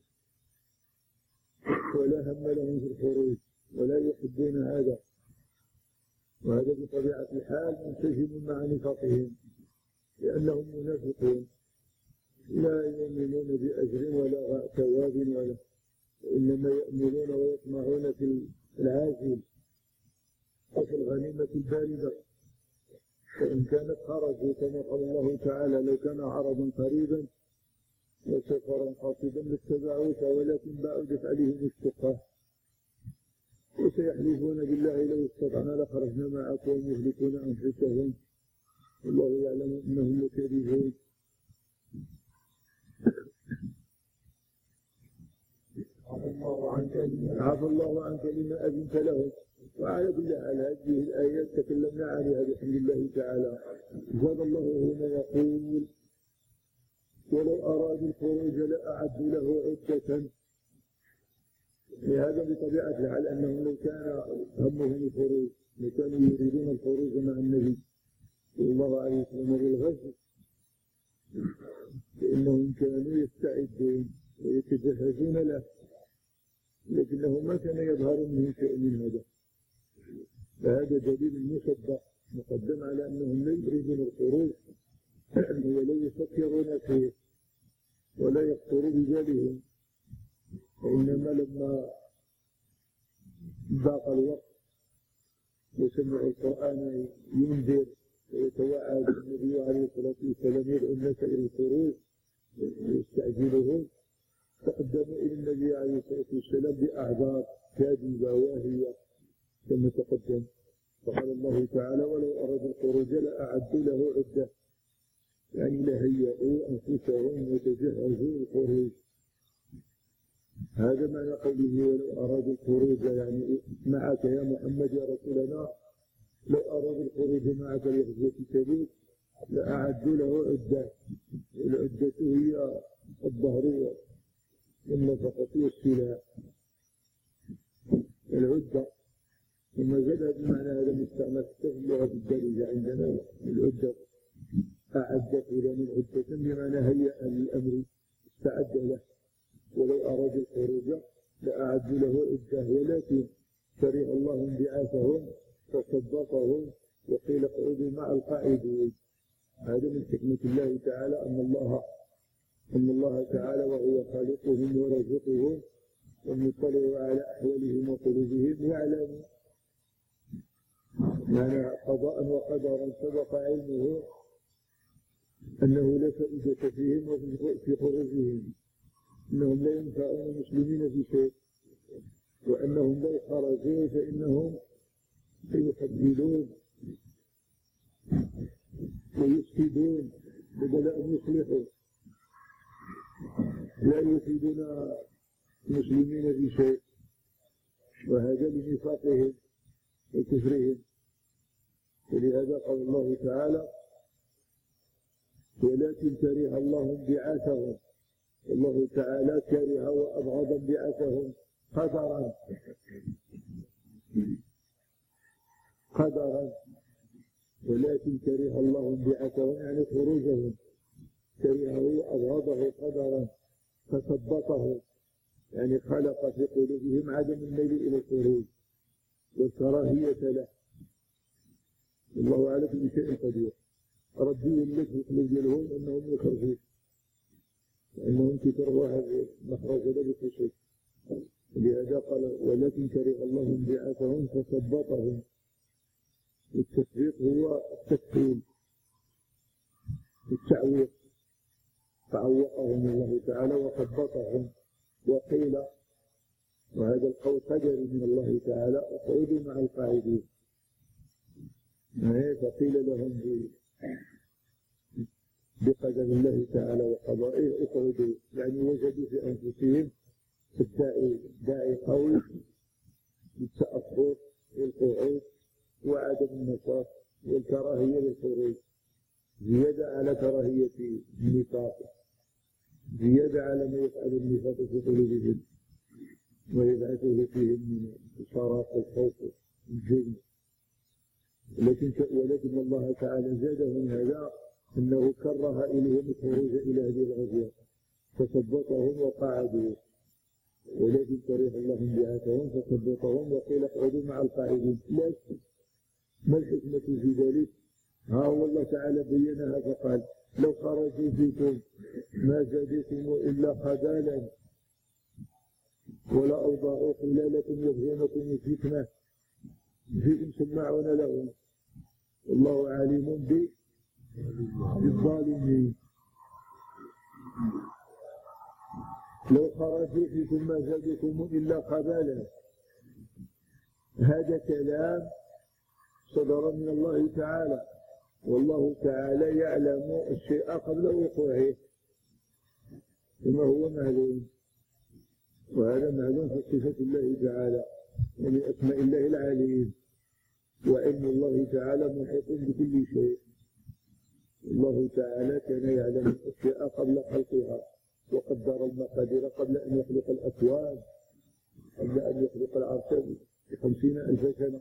ولا هم لهم في الخروج ولا يحبون هذا، وهذا بطبيعة الحال منسجم مع نفاقهم، لأنهم منافقون لا يؤمنون بأجر ولا ثواب ولا، إنما يأملون ويطمعون في العاجل وفي الغنيمة الباردة، فإن كانت خرجوا كما قال الله تعالى: لو كان عرضا قريبا وسفرا قاصدا لاتبعوك ولكن بعدت عليهم الشقة، وسيحلفون بالله لو استطعنا لخرجنا معكم ويهلكون أنفسهم والله يعلم إنهم لكاذبون. عفى الله عنك لما أذنت لهم. وعلى كل حال هذه الآيات تكلمنا عليها بحمد الله تعالى. زاد الله هنا يقول: ولو أرادوا الخروج لأعدوا له عدة. لهذا بطبيعة الحال أنهم لو كان همهم الخروج لكانوا يريدون الخروج مع النبي صلى الله عليه وسلم بالغزو، فإنهم كانوا يستعدون ويتجهزون له، لكنه ما كان يظهر منهم شيء من هذا. فهذا دليل مصدق مقدم على أنهم لا يريدون الخروج ولا يفكرون فيه ولا يخطر ببالهم، وإنما لما ضاق الوقت وسمعوا القرآن ينذر ويتوعد النبي عليه الصلاة والسلام يدعو الناس إلى الخروج ويستعجلهم، تقدموا إلى النبي عليه الصلاة والسلام بأعذار كاذبة واهية كما تقدم. فقال الله تعالى: ولو أرادوا الخروج لأعدوا له عدة، يعني لهيئوا أنفسهم وتجهزوا الخروج. هذا معنى قوله: ولو أرادوا الخروج، يعني معك يا محمد يا رسولنا، لو أرادوا الخروج معك لغزوة تبوك لأعدوا له عدة. العدة هي الظهر والنفقة والسلاح. العدة ثم زاد بمعنى هذا مستعمل في اللغة الدارجة عندنا. العدة أعد فلان عدة بمعنى هيأ للأمر، استعد له. ولو أرادوا الخروج لأعدوا له عدة، ولكن كره الله انبعاثهم فصدقهم وقيل اقعدوا مع القاعدين. هذا من حكمة الله تعالى، أن الله أن الله تعالى وهو خالقهم ورزقهم ومطلع على أحوالهم وقلوبهم يعلم معنى قضاء وقدرا سبق علمه أنه لا فائدة فيهم وفي خروجهم، أنهم لا ينفعون المسلمين في شيء، وأنهم لو خرجوا فإنهم سيحددون ويفسدون بدل أن يصلحوا، لا يفيدون المسلمين في شيء، وهذا لنفاقهم وكفرهم. ولهذا قال الله تعالى: ولكن كره الله انبعاثهم. الله تعالى كره وأبغض انبعاثهم قدرا قدرا ولكن كره الله انبعاثهم يعني خروجهم، كرهه وأبغضه قدرا، فثبطه يعني خلق في قلوبهم عدم الميل إلى الخروج والكراهية له. الله على كل شيء قدير. ربي يملك في قلوب ديالهم أنهم يخرجون، لأنهم كثروا هذا المخرج هذا بكل شيء. لهذا قال: ولكن كره الله انبعاثهم فثبطهم. التثبيط هو التكفيل، التعويق، فعوقهم الله تعالى وثبطهم. وقيل، وهذا القول قدري من الله تعالى: اقعدوا مع القاعدين. فقيل لهم بقدر الله تعالى وقضائه: اقعدوا، يعني وجدوا في انفسهم الداعي داعي قوي للتأخر والقعود وعدم النشاط والكراهية للخروج، زيادة على كراهية النفاق، زيادة على ما يفعل النفاق في قلوبهم ويبعثه فيهم من الشراق والخوف والجبن. ولكن ولكن الله تعالى زاده من هذا أنه كره إليهم الخروج إلى هذه الغزوة فثبطهم وقعدوا. ولكن كره الله انبعاثهم فثبطهم وقيل اقعدوا مع القاعدين. لكن ما الحكمة في ذلك؟ ها هو الله تعالى بينها فقال: لو خرجوا فيكم ما زادتم إلا خبالا ولا أوضاعوا خلالكم يبغونكم الفتنة فيكم سماعون لهم والله عليم بالظالمين. لو خرجوا فيكم ما زادوكم إلا خبالا. هذا كلام صدر من الله تعالى، والله تعالى يعلم الشيء قبل وقوعه كما هو معلوم، وهذا معلوم في صفة الله تعالى ومن أسماء الله العليم. وعلم الله تعالى محيط بكل شيء. الله تعالى كان يعلم الأشياء قبل خلقها، وقدر المقادير قبل أن يخلق الأكوان، قبل أن يخلق العرش بخمسين ألف سنة.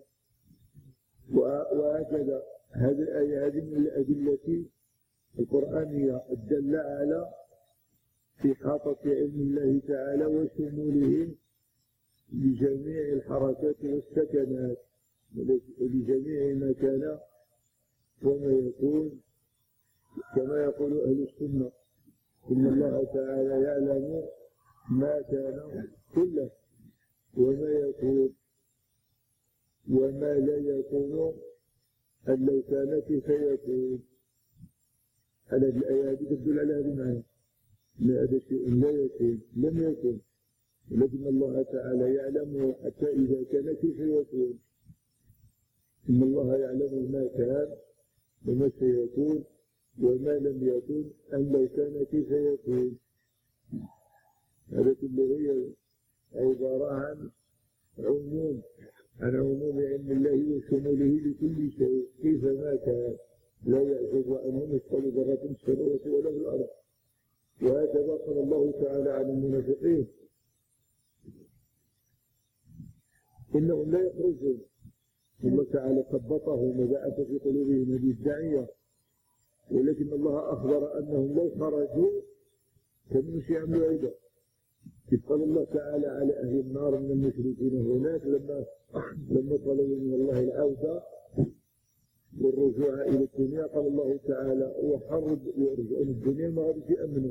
وهكذا هذه الآية هذه من الأدلة القرآنية الدالة على إحاطة علم الله تعالى وشموله لجميع الحركات والسكنات ولجميع ما كان وما يكون، كما يقول أهل السنة إن الله تعالى يعلم ما كان كله وما يكون وما لا يكون أن لو كان كيف يكون. على الآيات تدل على هذا المعنى، أن هذا شيء لا يكون لم يكن، ولكن الله تعالى يعلم حتى إذا كان كيف يكون. إن الله يعلم ما كان وما سيكون وما لم يكن أن لو كان كيف يكون. هذا كله هي عبارة عن عموم عن عموم علم الله وشموله لكل شيء كيفما كان، لا يعجب عنه مثقال ذرة في السماوات ولا في الأرض. وهكذا قال الله تعالى عن المنافقين إنهم لا يخرجون. الله تعالى ثبطهم وبعث في قلوبهم هذه الداعية، ولكن الله أخبر أنهم لو خرجوا كانوا يعملوا عبادة. إذ قال الله تعالى على أهل النار من المشركين هناك لما لما طلبوا من الله العودة والرجوع إلى الدنيا، قال الله تعالى وحرض يرجعون الدنيا ما غاديش يأمنوا،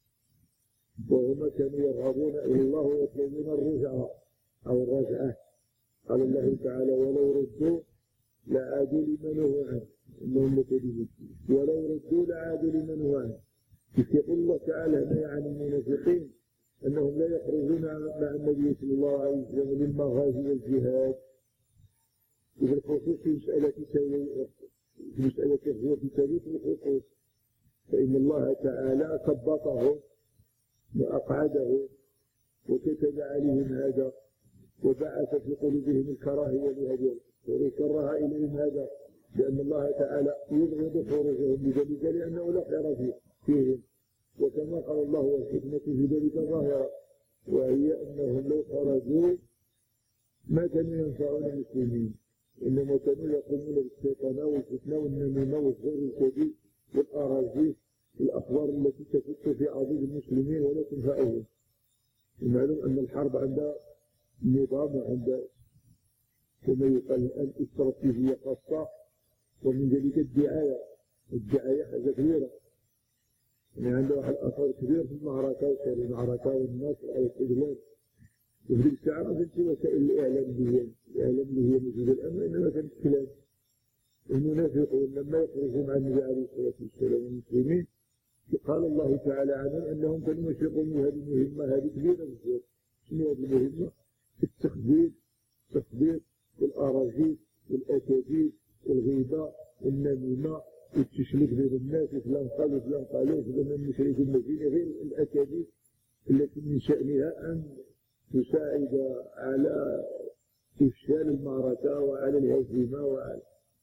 وهما كانوا يرغبون إلى الله ويطلبون الرجعة أو الرجعة. قال الله تعالى ولو ردوا لعادوا لما نهوا عنه إنهم لكاذبون، ولو ردوا لعادوا لما نهوا عنه. يقول الله تعالى هنا عن المنافقين أنهم لا يخرجون مع النبي صلى الله عليه وسلم للمغازي والجهاد، وفي الخصوص في مسألة في مسألة تهوية تاريخ الحقوق، فإن الله تعالى ثبطهم وأقعدهم وكتب عليهم هذا وبعث في قلوبهم الكراهية لهذا وكره إليهم هذا، لأن الله تعالى يبغض خروجهم بذلك لأنه لا خير فيهم. وكما قال الله والحكمة في ذلك ظاهرة، وهي أنهم لو خرجوا ما كانوا ينفعون المسلمين، إنما كانوا يقومون بالشيطنة والفتنة والنميمة والزور الكبير والأراجيف والأخبار التي تفت في عضيد المسلمين ولا تنفعهم. المعلوم أن الحرب عندها نظام وعندها كما يقال الآن استراتيجية خاصة، ومن ذلك الدعاية. الدعاية حاجة كبيرة، يعني عنده واحد أثر كبير في المعركة وكان المعركة والناس على الاستغلال. وفي ذيك الساعة ما كانتش وسائل الإعلام اللي هي الإعلام اللي هي موجودة الآن، إنما كانت كلام. المنافقون لما يخرجوا مع النبي عليه الصلاة والسلام المسلمين قال الله تعالى عنهم أنهم كانوا يشركون هذه المهمة هذه كبيرة بزاف. شنو هذه المهمة؟ التخدير التخدير والأراجيل والأكاذيب والغيبة والنميمة والتشليك بين الناس، فلان قالوا فلان قالوا فلان المشرك المدينة، غير الأكاذيب التي من شأنها أن تساعد على إفشال المعركة وعلى الهزيمة وعلى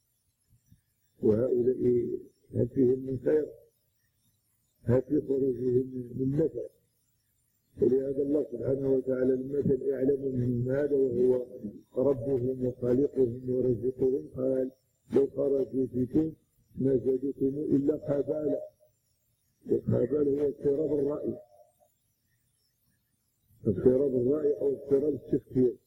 وهؤلاء هل فيهم من خير؟ هل في خروجهم من نفع؟ ولهذا الله سبحانه وتعالى لما كان يعلم من هذا وهو ربهم وخالقهم ورزقهم قال لو خرجوا فيكم ما زادكم إلا خبالا. والخبال هو اضطراب الرأي، اضطراب الرأي أو اضطراب التفكير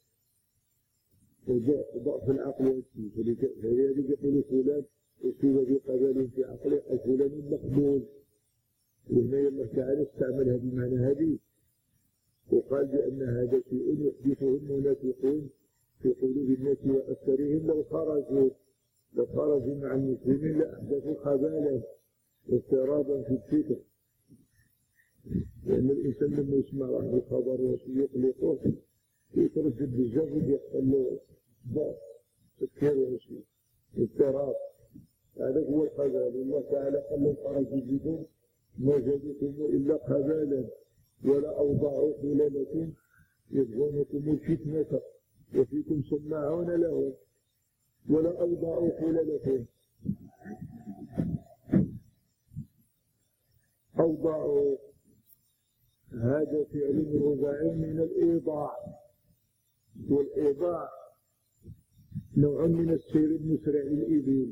وضعف العقل والتفكير. فلذلك يقول فلان أصيب بقبل في عقله أو فلان مقبول، وهنا الله تعالى استعملها بمعنى هذه وقال بأن هذا شيء يحدثه المنافقون في قلوب الناس وأكثرهم لو خرجوا لو خرجوا مع المسلمين لأحدثوا خبالا واضطرابا في الفكر، لأن الإنسان لما يسمع واحد الخبر ويقلقه يتردد بزاف ويحصل له ضعف تفكير وشيء اضطراب. هذا هو الخبال. الله تعالى قال لهم خرجوا بكم ما زادكم إلا خبالا ولا أوضعوا خلالكم يبغونكم الفتنة وفيكم سماعون لهم ولا أوضعوا خلالكم. أوضعوا هذا فعل رباعي من الإيضاع، والإيضاع نوع من السير المسرع للإبل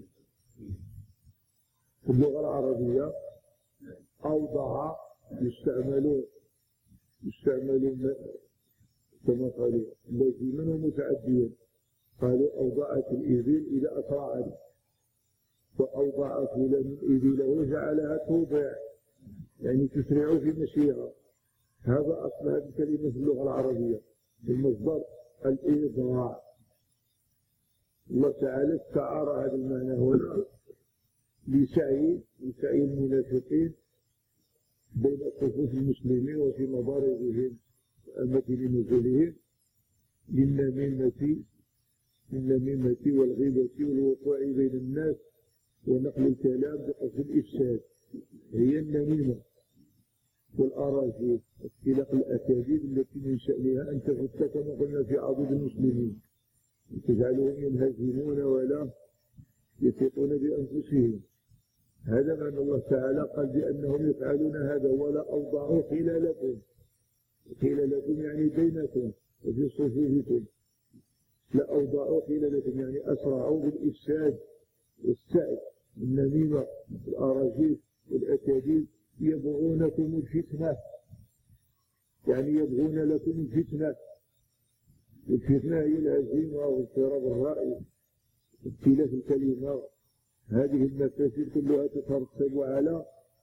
في اللغة العربية. أوضع يستعملون يستعملون كما قالوا لازما ومتعديا، قالوا أوضعت الإبل إذا أسرعت، وأوضعت فلان الإبل وجعلها توضع يعني تسرع في مشيها. هذا أصل هذه الكلمة في اللغة العربية، المصدر الإيضاع. الله تعالى استعار هذا المعنى هنا لسعي لسعي المنافقين بين صفوف المسلمين وفي مضاربهم وأماكن نزولهم للنميمة للنميمة والغيبة والوقوع بين الناس ونقل الكلام بقصد الإفساد. هي النميمة والأراجيل اختلاق الأكاذيب التي من شأنها أن تفت كما قلنا في عضد المسلمين، تجعلهم ينهزمون ولا يثقون بأنفسهم. هذا معنى الله تعالى قال بأنهم يفعلون هذا. ولا أوضعوا خلالكم، خلالكم يعني بينكم وفي صفوفكم. لا أوضعوا خلالكم يعني أسرعوا بالإفساد والسعي النميمة والأراجيل والأكاذيب. يبغونكم الفتنة يعني يبغون لكم الفتنة. الفتنة هي الهزيمة واضطراب الرأي واختلاف الكلمة. هذه المفاسد كلها تترتب على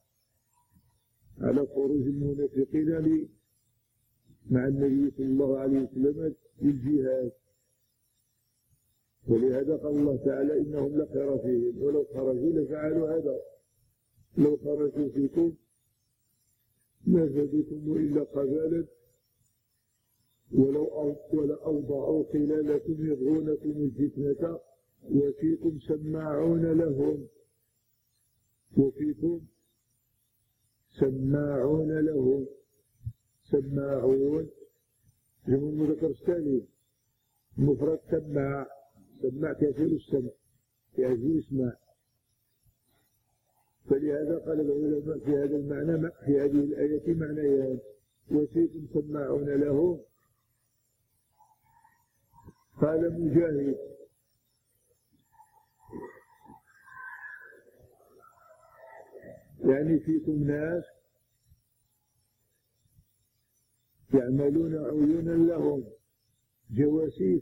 على خروج المنافقين مع النبي صلى الله عليه وسلم للجهاد. ولهذا قال الله تعالى إنهم لخير فيهم ولو خرجوا لفعلوا هذا. لو خرجوا فيكم ما زادكم إلا خبالا ولو ولا أوضعوا خلالكم يبغونكم الفتنة وفيكم سماعون لهم وفيكم سماعون لهم. سماعون جمع المذكر السالم، المفرد سماع. سماع كثير السمع يعزو يسمع. فلهذا قال العلماء في هذا المعنى في هذه الآية معنيان. وفيكم سماعون لهم قال مجاهد يعني فيكم ناس يعملون عيونا لهم جواسيس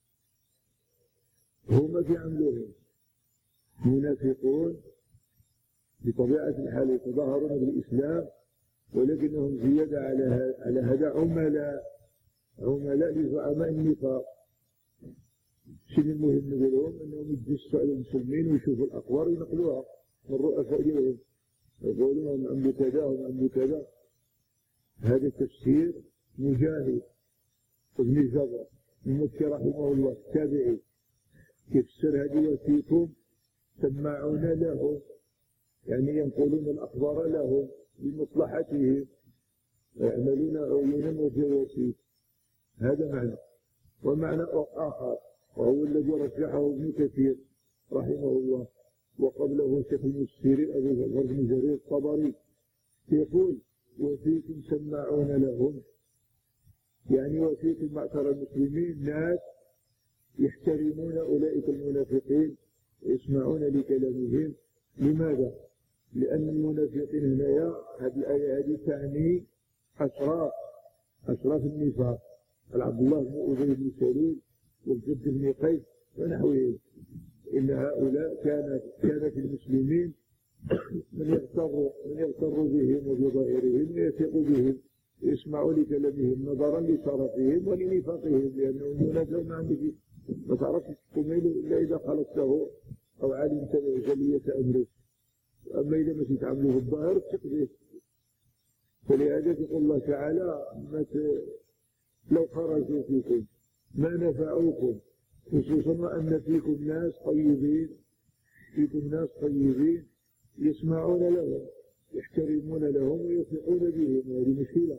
هم في عملهم منافقون بطبيعة الحال يتظاهرون بالإسلام ولكنهم زيادة على على هذا عملاء عملاء لزعماء النفاق. الشيء المهم لهم أنهم يتجسسوا على المسلمين ويشوفوا الأخبار وينقلوها من الرؤساء ديالهم يقولون هم عملوا كذا هم عملوا كذا. هذا تفسير مجاهد ابن جبر المكي رحمه الله التابعي يفسر هذه وفيكم سماعون لهم يعني ينقلون الأخبار لهم لمصلحتهم ويعملون عيونا وجواسيس. هذا معنى. ومعنى آخر وهو الذي رجحه ابن كثير رحمه الله وقبله شيخ المفسرين أبو جعفر بن جرير الطبري يقول وفيكم سماعون لهم يعني وفيكم معشر المسلمين ناس يحترمون أولئك المنافقين ويسمعون لكلامهم. لماذا؟ لأن المنافقين هنا هذه الآية هذه تعني أشراف أشراف النفاق عبد الله بن أبي بن سلول والجد بن قيس ونحوهم. إن هؤلاء كان كان في المسلمين من يغتر من يغتر بهم وبظاهرهم ويثق بهم يسمع لكلامهم نظرا لشرفهم ولنفاقهم لأنهم ينادون عن ما تعرفش تميله إلا إذا خلصته أو علمت جلية أمره. أما إذا ما تتعاملوا في الظاهر تقضيه. فلهذا يقول الله تعالى لو خرجوا فيكم ما نفعوكم، خصوصا أن فيكم ناس طيبين فيكم ناس طيبين يسمعون لهم يحترمون لهم ويثقون بهم، وهذه مشكلة.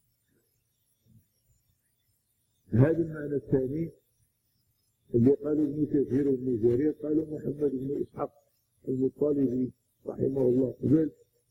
هذا المعنى الثاني اللي قالوا ابن كثير وابن جرير، قالوا محمد بن إسحاق المطلبي رحمه الله قبل،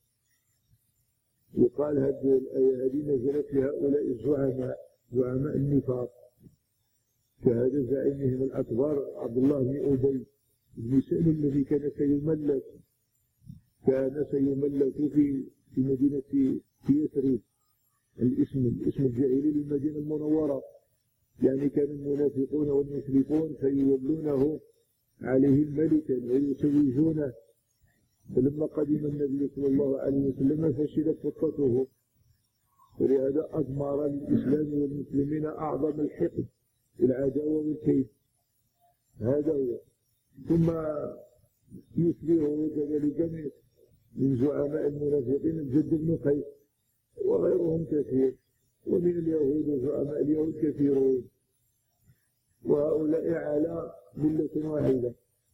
وقال هذه الآية هذه نزلت لهؤلاء الزعماء زعماء النفاق، كهذا زعيمهم الأكبر عبد الله بن أبي بن سلول الذي كان سيملك كان سيملك في في مدينة يثرب، الاسم الاسم الجاهلي للمدينة المنورة، يعني كان المنافقون والمشركون سيولونه عليه ملكا ويسوجونه. فلما قدم النبي صلى الله عليه وسلم فشلت خطته، ولهذا أضمر للإسلام والمسلمين أعظم الحقد العداوة والكيد. هذا هو. ثم يشبهه كذلك من زعماء المنافقين الجد بن قيس وغيرهم كثير، ومن اليهود زعماء اليهود كثيرون، وهؤلاء على ملة واحدة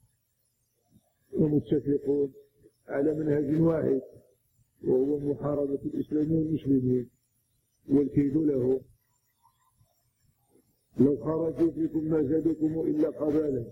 ومتفقون على منهج واحد، وهو محاربة الإسلام والمسلمين والكيد له. لو خرجوا فيكم ما زادكم إلا قبالا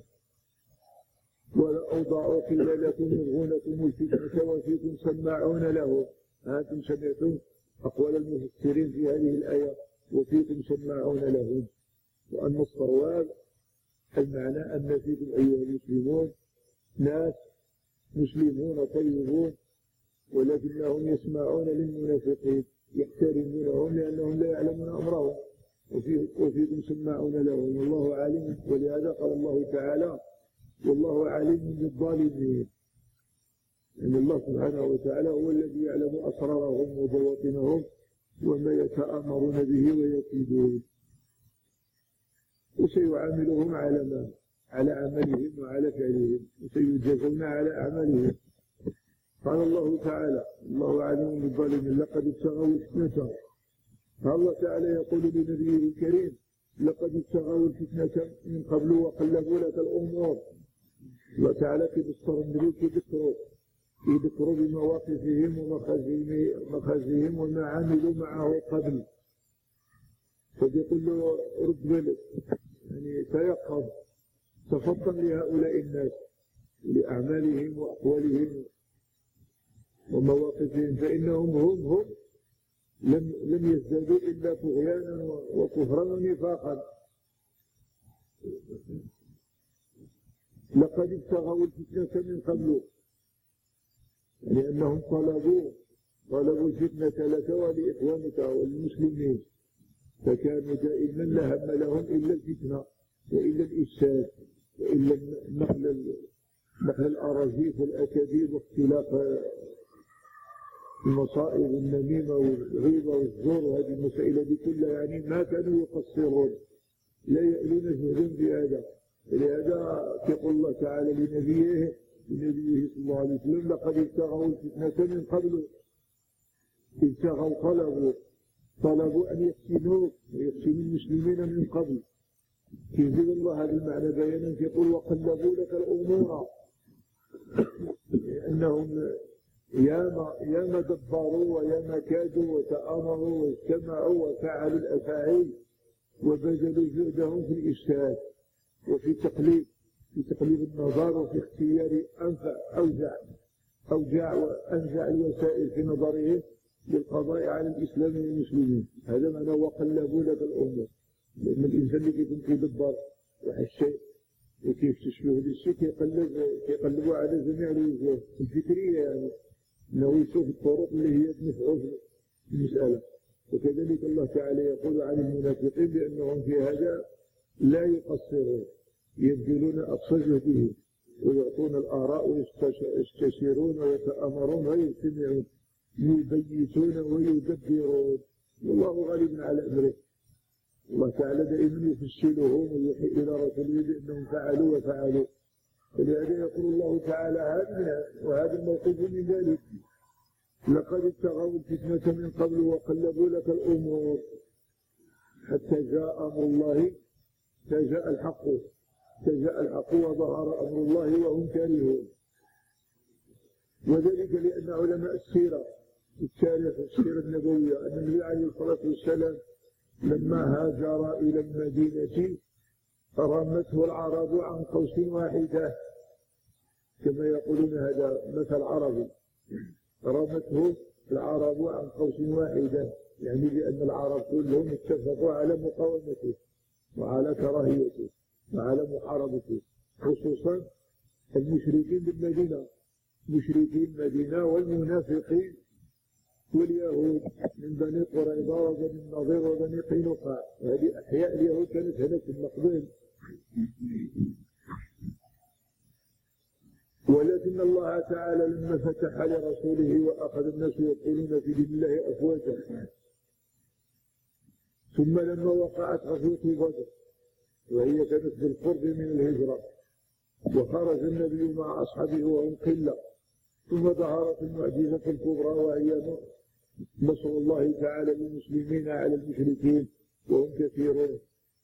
ولأوضعوا خلالكم يبغونكم الفتنة وفيكم سماعون له. أنتم سمعتم أقوال المفسرين في هذه الآية وفيكم سماعون له، وأن الصواب المعنى أن فيكم أيها المسلمون ناس مسلمون طيبون، ولكنهم يسمعون للمنافقين يحترمونهم لأنهم لا يعلمون أمرهم، وفيكم سماعون لهم والله عالم. ولهذا قال الله تعالى والله عليم بالظالمين، أن الله سبحانه وتعالى هو الذي يعلم أسرارهم وبواطنهم وما يتآمرون به ويكيدون، وسيعاملهم على ما على عملهم وعلى فعلهم، وسيجازون على أعمالهم. قال الله تعالى الله عليم بالظالمين لقد ابتغوا الفتنة. فالله تعالى يقول لنبيه الكريم لقد ابتغوا الفتنة من قبل وقلبوا لك الأمور. الله تعالى كيبصر الملوك يذكروا يذكروا بمواقفهم ومخازيهم وما عملوا معه قبل، فيقول له رد بالك، يعني تيقظ تفطن لهؤلاء الناس لأعمالهم وأقوالهم ومواقفهم، فإنهم هم هم لم لم يزدادوا إلا طغيانا وكفرا ونفاقا. لقد ابتغوا الفتنة من قبل، لأنهم طلبوا طلبوا الفتنة لك ولإخوانك والمسلمين، فكانوا دائما لا هم لهم إلا الفتنة وإلا الإفساد وإلا نقل نقل الأراجيف والأكاذيب واختلاق المصائب والنميمة والغيبة والزور وهذه المسائل دي كلها، يعني ما كانوا يقصرون لا يألون جهدهم بهذا. لهذا يقول الله تعالى لنبيه لنبيه صلى الله عليه وسلم لقد ابتغوا الفتنة من قبل، ابتغوا طلبوا طلبوا أن يفتنوك ويفتنوا المسلمين من قبل. يزيد الله هذا المعنى بيانا يقول وقلبوا لك الأمور، أنهم ياما ياما دبروا وياما كادوا وتآمروا واجتمعوا وفعلوا الأفاعيل وبذلوا جهدهم في الإفساد وفي تقليب في تقليب النظر وفي اختيار أنفع أوجع أوجع وأنجع الوسائل في نظرهم للقضاء على الإسلام والمسلمين. هذا معنى وقلبوا لك الأمور، لأن الإنسان اللي يكون يدبر واحد الشيء وكيف تشبه للشيء كيقلب كيقلبوا على جميع الوجوه الفكرية، يعني أنه يشوف الطرق اللي هي تنفعه في المسألة. وكذلك الله تعالى يقول عن المنافقين بأنهم في هذا لا يقصرون، يبذلون أقصى جهدهم ويعطون الآراء ويستشيرون ويتآمرون ويجتمعون يبيتون ويدبرون، والله غالب على أمره. لأن الإنسان اللي يكون يدبر واحد الشيء وكيف تشبه للشيء كيقلب كيقلبوا على جميع الوجوه الفكرية، يعني أنه يشوف الطرق اللي هي تنفعه في المسألة. وكذلك الله تعالى يقول عن المنافقين بأنهم في هذا لا يقصرون، يبذلون أقصى جهدهم ويعطون الآراء ويستشيرون ويتآمرون ويجتمعون يبيتون الله تعالى دائما يفشلهم ويوحي إلى رسوله بأنهم فعلوا وفعلوا، ولهذا يقول الله تعالى هذا وهذا الموقف من ذلك: لقد ابتغوا الفتنة من قبل وقلبوا لك الأمور حتى جاء أمر الله، فجاء الحق فجاء الحق وظهر أمر الله وهم كارهون. وذلك لأن علماء السيرة التاريخ السيرة النبوية أن النبي عليه الصلاة والسلام لما هاجر إلى المدينة رمته العرب عن قوس واحدة، كما يقولون هذا مثل عربي، رمته العرب عن قوس واحدة، يعني لأن العرب كلهم اتفقوا على مقاومته وعلى كراهيته وعلى محاربته، خصوصا المشركين بالمدينة، مشركي المدينة والمنافقين واليهود من بني قريظة وبني النضير وبني قينقاع، وهذه أحياء اليهود كانت هناك في المقدم. ولكن الله تعالى لما فتح لرسوله وأخذ الناس يدخلون في دين الله أفواجا، ثم لما وقعت غزوة بدر وهي كانت بالقرب من الهجرة وخرج النبي مع أصحابه وهم قلة، ثم ظهرت المعجزة الكبرى وهي نصر الله تعالى للمسلمين على المشركين وهم كثيرون،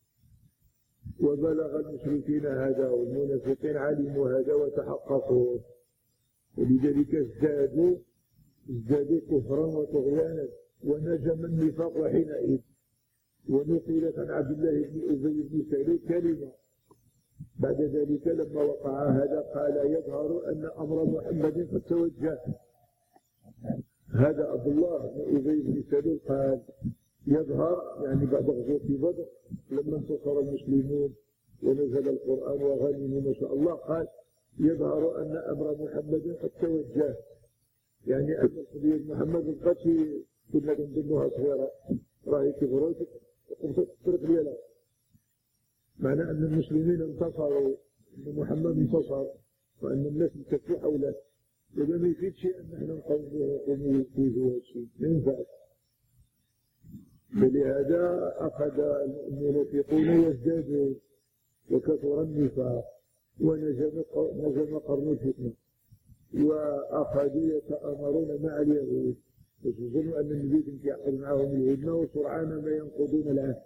وبلغ المشركين هذا والمنافقين علموا هذا وتحققوا، ولذلك ازدادوا ازدادوا كفرا وطغيانا ونجم النفاق حينئذ. ونقلت عن عبد الله بن أبي بن سلول كلمة بعد ذلك لما وقع هذا قال: يظهر أن أمر محمد قد توجه. هذا عبد الله بن أبي بن سلول قال يظهر، يعني بعد غزوة بدر لما انتصر المسلمون ونزل القرآن وغنموا ما شاء الله، قال يظهر أن أمر محمد قد توجه، يعني أن قضية محمد قد كنا نظنها صغيرة راهي كبرت وقمت تطرق ديالها، معنى أن المسلمين انتصروا، أن محمد انتصر وأن الناس التفوا حوله، وإذا ما يفيدش أن احنا نقوموا ونقوموا ونفوزوا هذا الشيء، ما ينفعش. فلهذا أخذ المنافقون يزدادوا وكثر النفاق ونجم نجم قرن الفتنة، وأخذوا يتآمرون مع اليهود ويظنوا أن النبي يعقد معهم الهدنة وسرعان ما ينقضون العهد.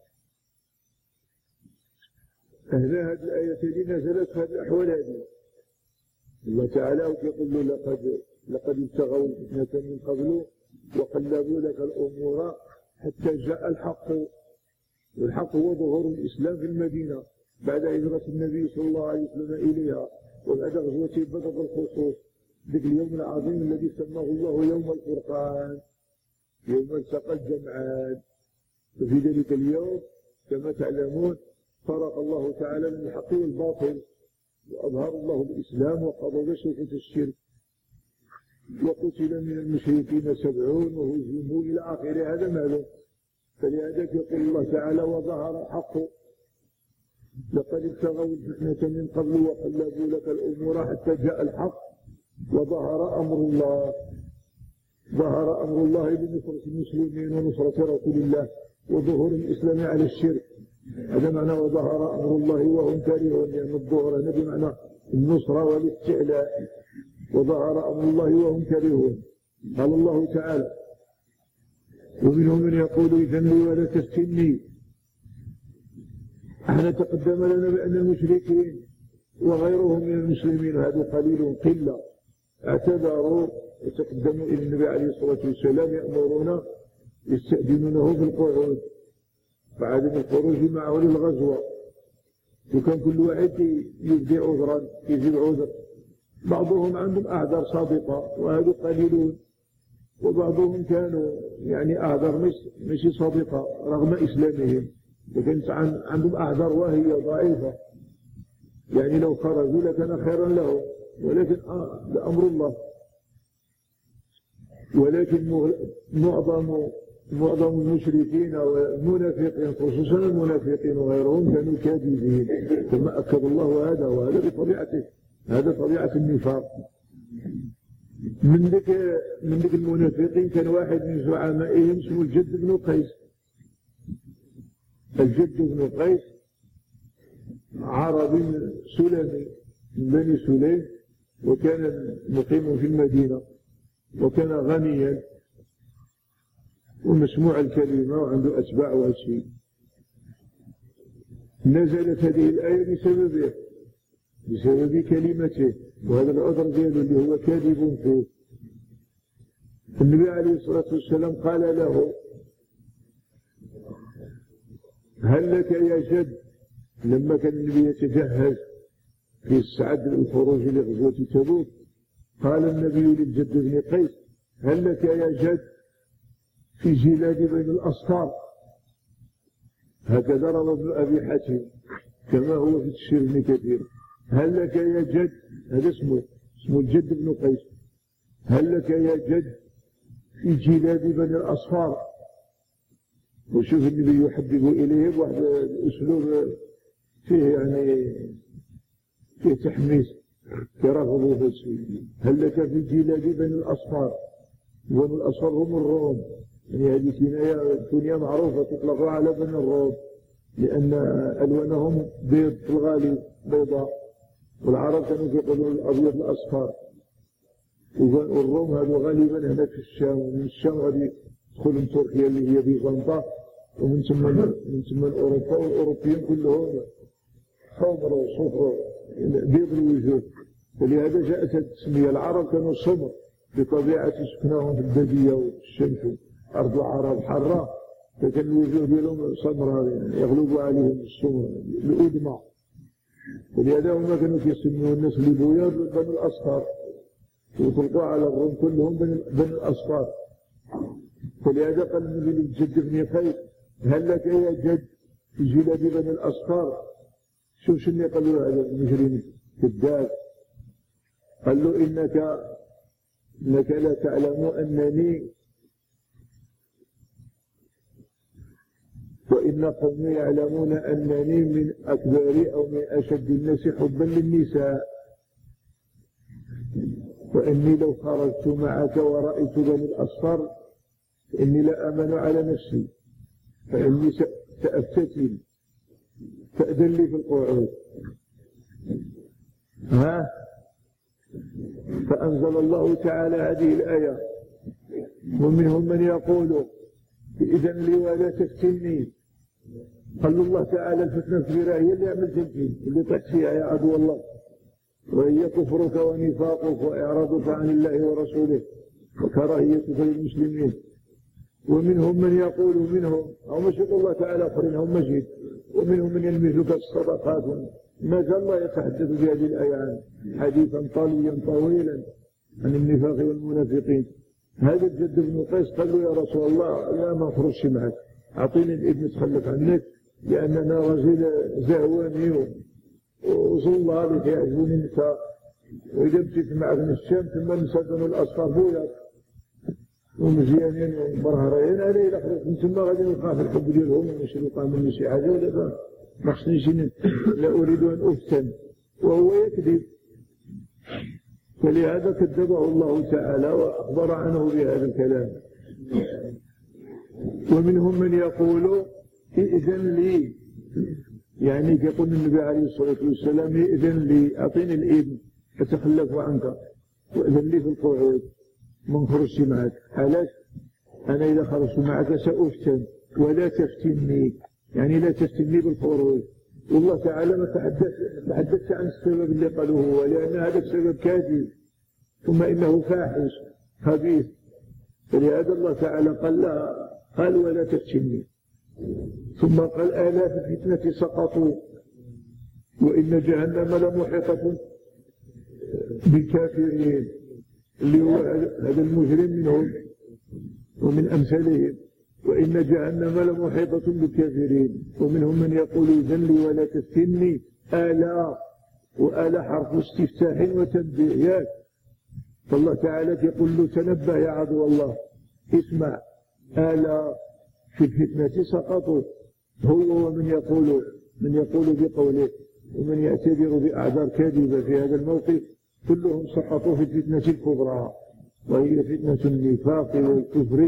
هنا هذه الآية التي نزلت في هذه الأحوال هذه، الله تعالى يقول له: لقد لقد ابتغوا الفتنة من قبل وقلبوا لك الأمور حتى جاء الحق. والحق هو ظهور الإسلام في المدينة بعد هجرة النبي صلى الله عليه وسلم إليها، وبعد غزوة بدر بالخصوص، ذلك اليوم العظيم الذي سماه الله يوم الفرقان، يوم التقى الجمعان. وفي ذلك اليوم كما تعلمون فرق الله تعالى من الحق والباطل، وأظهر الله الإسلام وقضى شوكة الشرك، وقتل من المشركين سبعون وهزموا إلى آخر هذا معلوم. فلهذا يقول الله تعالى: وظهر الحق. لقد ابتغوا الفتنة من قبل وقلبوا لك الأمور حتى جاء الحق وظهر أمر الله. ظهر أمر الله بنصرة المسلمين ونصرة رسول الله وظهور الإسلام على الشرك، هذا معنى وظهر أمر الله وهم كارهون، لأن الظهر هذا بمعنى النصرة والاستعلاء، وظهر أمر الله وهم كارهون. قال الله تعالى: ومنهم من يقول إذن لي ولا تفتني. احنا تقدم لنا بأن المشركين وغيرهم من المسلمين هذا قليل قلة اعتذروا وتقدموا إلى النبي عليه الصلاة والسلام يأمرون يستأذنونه بالقعود بعدم الخروج معه للغزوة، وكان كل واحد يبدي عذرا يجيب عذر. بعضهم عندهم أعذار صادقة وهذا قليلون، وبعضهم كانوا يعني أعذار مش مش صادقة رغم إسلامهم، وكانت عندهم أعذار وهي ضعيفة، يعني لو خرجوا لكان خيرا لهم، ولكن آه لأمر الله. ولكن معظم معظم المشركين والمنافقين خصوصا المنافقين وغيرهم كانوا كاذبين، كما أكد الله هذا، وهذا بطبيعته، هذا طبيعة النفاق. من ذلك من ذلك المنافقين كان واحد من زعمائهم اسمه الجد بن قيس، الجد بن قيس عربي سلمي من بني سليم، وكان مقيم في المدينة، وكان غنيا ومسموع الكلمة وعنده أتباع وأشياء. نزلت هذه الآية بسببه، بسبب كلمته، وهذا العذر دياله اللي هو كاذب فيه. النبي عليه الصلاة والسلام قال له: هل لك يا جد؟ لما كان النبي يتجهز في السعد الخروج لغزوة تبوك، قال النبي للجد بن قيس: هل لك يا جد في جلاد بين الأصفار؟ هكذا روى ابن أبي حاتم كما هو في تفسير ابن كثير. هل لك يا جد، هذا اسمه اسمه الجد بن قيس، هل لك يا جد في جلاد بني الأصفار؟ وشوف النبي يحبب إليه بواحد الأسلوب فيه يعني فيه تحميس كرغبوا في الشيء. هل لك في جلاد بني الأصفار؟ بني الأصفار هم الروم، يعني هذه كناية الدنيا معروفة تطلق على بني الروم، لأن ألوانهم بيض في الغالب بيضاء، والعرب كانوا يقولون الأبيض الأصفر. والروم هذو غالبا هنا في الشام، ومن الشام غادي يدخل من تركيا اللي هي بيزنطة، ومن ثم من ثم أوروبا، والأوروبيين كلهم حمر وصفر بيض الوجوه، ولهذا جاءت التسمية. العرب كانوا سمر بطبيعة سكنهم في البادية والشمس، أرض العرب حارة، فكان الوجوه ديالهم سمراء، يعني يغلب عليهم السمر الأدمى، ولهذا هما كانوا كيسموا الناس اللي بياض بني الأصفر، ويطلقوا على الروم كلهم بني الأصفر. فلهذا قال النبي للجد بن قيس: هل لك يا جد في جلاد بني الأصفر؟ شوف شنو قال له هذا المجرم كذاب، قال له: إنك إنك لا تعلم أنني وإن قومي يعلمون أنني من أكبر أو من أشد الناس حبا للنساء، وإني لو خرجت معك ورأيت بني الأصفر فإني لا أمن على نفسي، فإني سأفتتن، فأذن لي في القعود. ها فأنزل الله تعالى هذه الآية: ومنهم من يقول إذن لي ولا تفتني. قال الله تعالى: الفتنة الكبيرة هي اللي عملت الدين، اللي طحت فيها يا عدو الله، وهي كفرك ونفاقك وإعراضك عن الله ورسوله وكراهيتك للمسلمين. ومنهم من يقول، منهم أو مشهد الله تعالى آخرين هم مجد، ومنهم من يلمزك الصدقات. ما زال الله يتحدث بهذه الآيات حديثا طويلا طويلا عن النفاق والمنافقين. هذا الجد بن قيس قال له: يا رسول الله لا ما نخرجش معك، أعطيني الإذن نتخلف عنك، لأن أنا رجل زهواني وظلالي يعجبني النساء، وإذا مشيت معك من الشام ثم نسدن الأصفار بوياك ومزيانين ومبرهرين عليه، إلى خرجت من ثم غادي نلقى في الحب ديالهم ونشرق مني شي حاجة، ولا ما خصنيش، لا أريد أن أفتن، وهو يكذب. فلهذا كذبه الله تعالى وأخبر عنه بهذا الكلام. ومنهم من يقول: ائذن لي، يعني يقول النبي عليه الصلاة والسلام: ائذن لي، أعطيني الإذن أتخلف عنك، وأذن لي في القعود، ما نخرجش معك. علاش؟ أنا إذا خرجت معك سأفتن ولا تفتني، يعني لا تفتني بالخروج. والله تعالى ما تحدث عن السبب اللي قالوه هو، لأن هذا السبب كاذب، ثم إنه فاحش خبيث. فلهذا الله تعالى قال لا، قال: ولا تفتني. ثم قال: آلاف الفتنة سقطوا وإن جهنم لمحيطة بالكافرين، اللي هو هذا المجرم منهم ومن أمثالهم. وإن جهنم لمحيطة بالكافرين. ومنهم من يقول: إذن لي ولا تفتني. آلا، وآلا حرف استفتاح وتنبيه. فالله تعالى يقول له: تنبه يا عدو الله، اسمع، آلا في الفتنة سقطوا. هو ومن يقول من يقول بقوله ومن يعتبر بأعذار كاذبة في هذا الموقف كلهم سقطوا في الفتنة الكبرى، وهي فتنة النفاق والكفر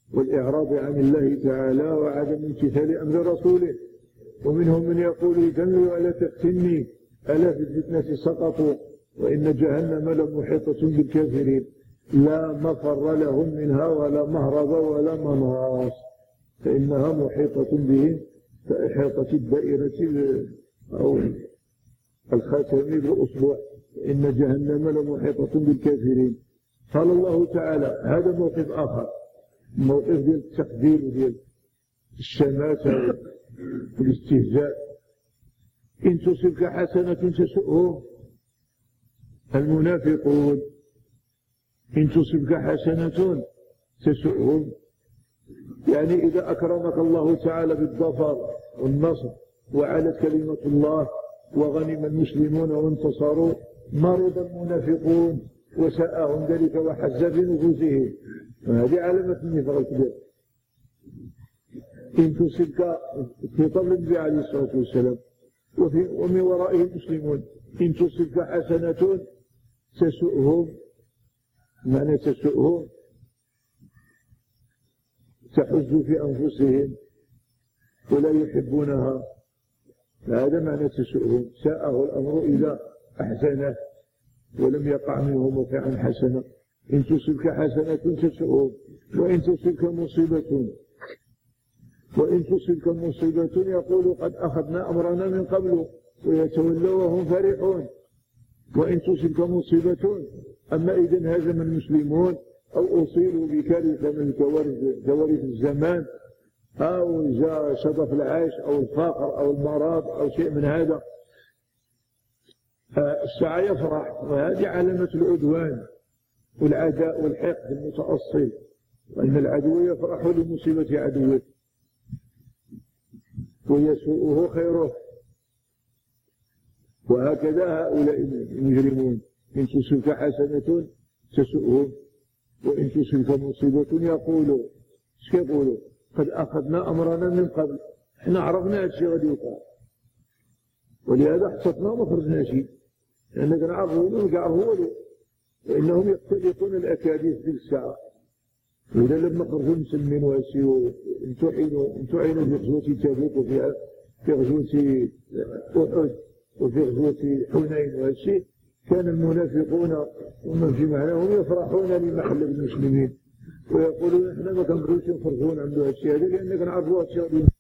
والإعراض عن الله تعالى وعدم امتثال أمر رسوله. ومنهم من يقول إذن ولا تفتني ألا في الفتنة سقطوا وإن جهنم لمحيطة بالكافرين لا مفر لهم منها ولا مهرب ولا مناص فإنها محيطة بهم كإحاطة الدائرة أو الخاتم بالأصبع إن جهنم لمحيطة بالكافرين. قال الله تعالى هذا موقف آخر، موقف ديال التقدير وديال الشماتة والاستهزاء. إن تصبك حسنة تسؤهم المنافقون، إن تصبك حسنة تسؤهم، يعني إذا أكرمك الله تعالى بالظفر والنصر وعلت كلمة الله وغنم المسلمون وانتصروا مرض المنافقون وساءهم ذلك وحز في نفوسهم، وهذه علامة النفاق الكبير. إن تصبك في طبل النبي عليه الصلاة والسلام ومن ورائه المسلمون إن تصبك حسنة تسؤهم، معنى تسؤهم تحز في أنفسهم ولا يحبونها، هذا معنى تسؤهم. ساءه الأمر إذا أحسنه ولم يقع منه موقعا حسنا. إن تصبك حسنة تسؤهم وإن تصبك مصيبة وإن تصبك مصيبة يقول قد أخذنا أمرنا من قبل ويتولوا وهم فرحون. وإن تصبك مصيبة، أما إذا انهزم المسلمون أو أصيبوا بكارثة من كوارث الزمان أو جاء شظف العيش أو الفقر أو المرض أو شيء من هذا، الساعة يفرح، وهذه علامة العدوان والعداء والحقد المتأصل، وأن العدو يفرح لمصيبة عدوه ويسوءه خيره. وهكذا هؤلاء المجرمون إن تصبك حسنة تسؤهم وإن تصبك مصيبة يقولوا ايش يقولوا قد أخذنا أمرنا من قبل، احنا عرفنا هذا الشيء غادي يوقع ولهذا حصتنا وما خرجنا شيء لأننا كنعرفوا له ونعرفوا له، وإنهم يختلقون الأكاذيب في الساعة. وإذا لما خرجوا المسلمين وهالشيء امتحنوا امتحنوا في غزوة تبوك وفي في غزوة أحد وفي غزوة حنين وهالشيء، كان المنافقون ومن في معناهم يفرحون لمحل المسلمين ويقولون احنا ما كنبغيوش نخرجوا نعملوا هالشيء هذا لأننا كنعرفوا هالشيء.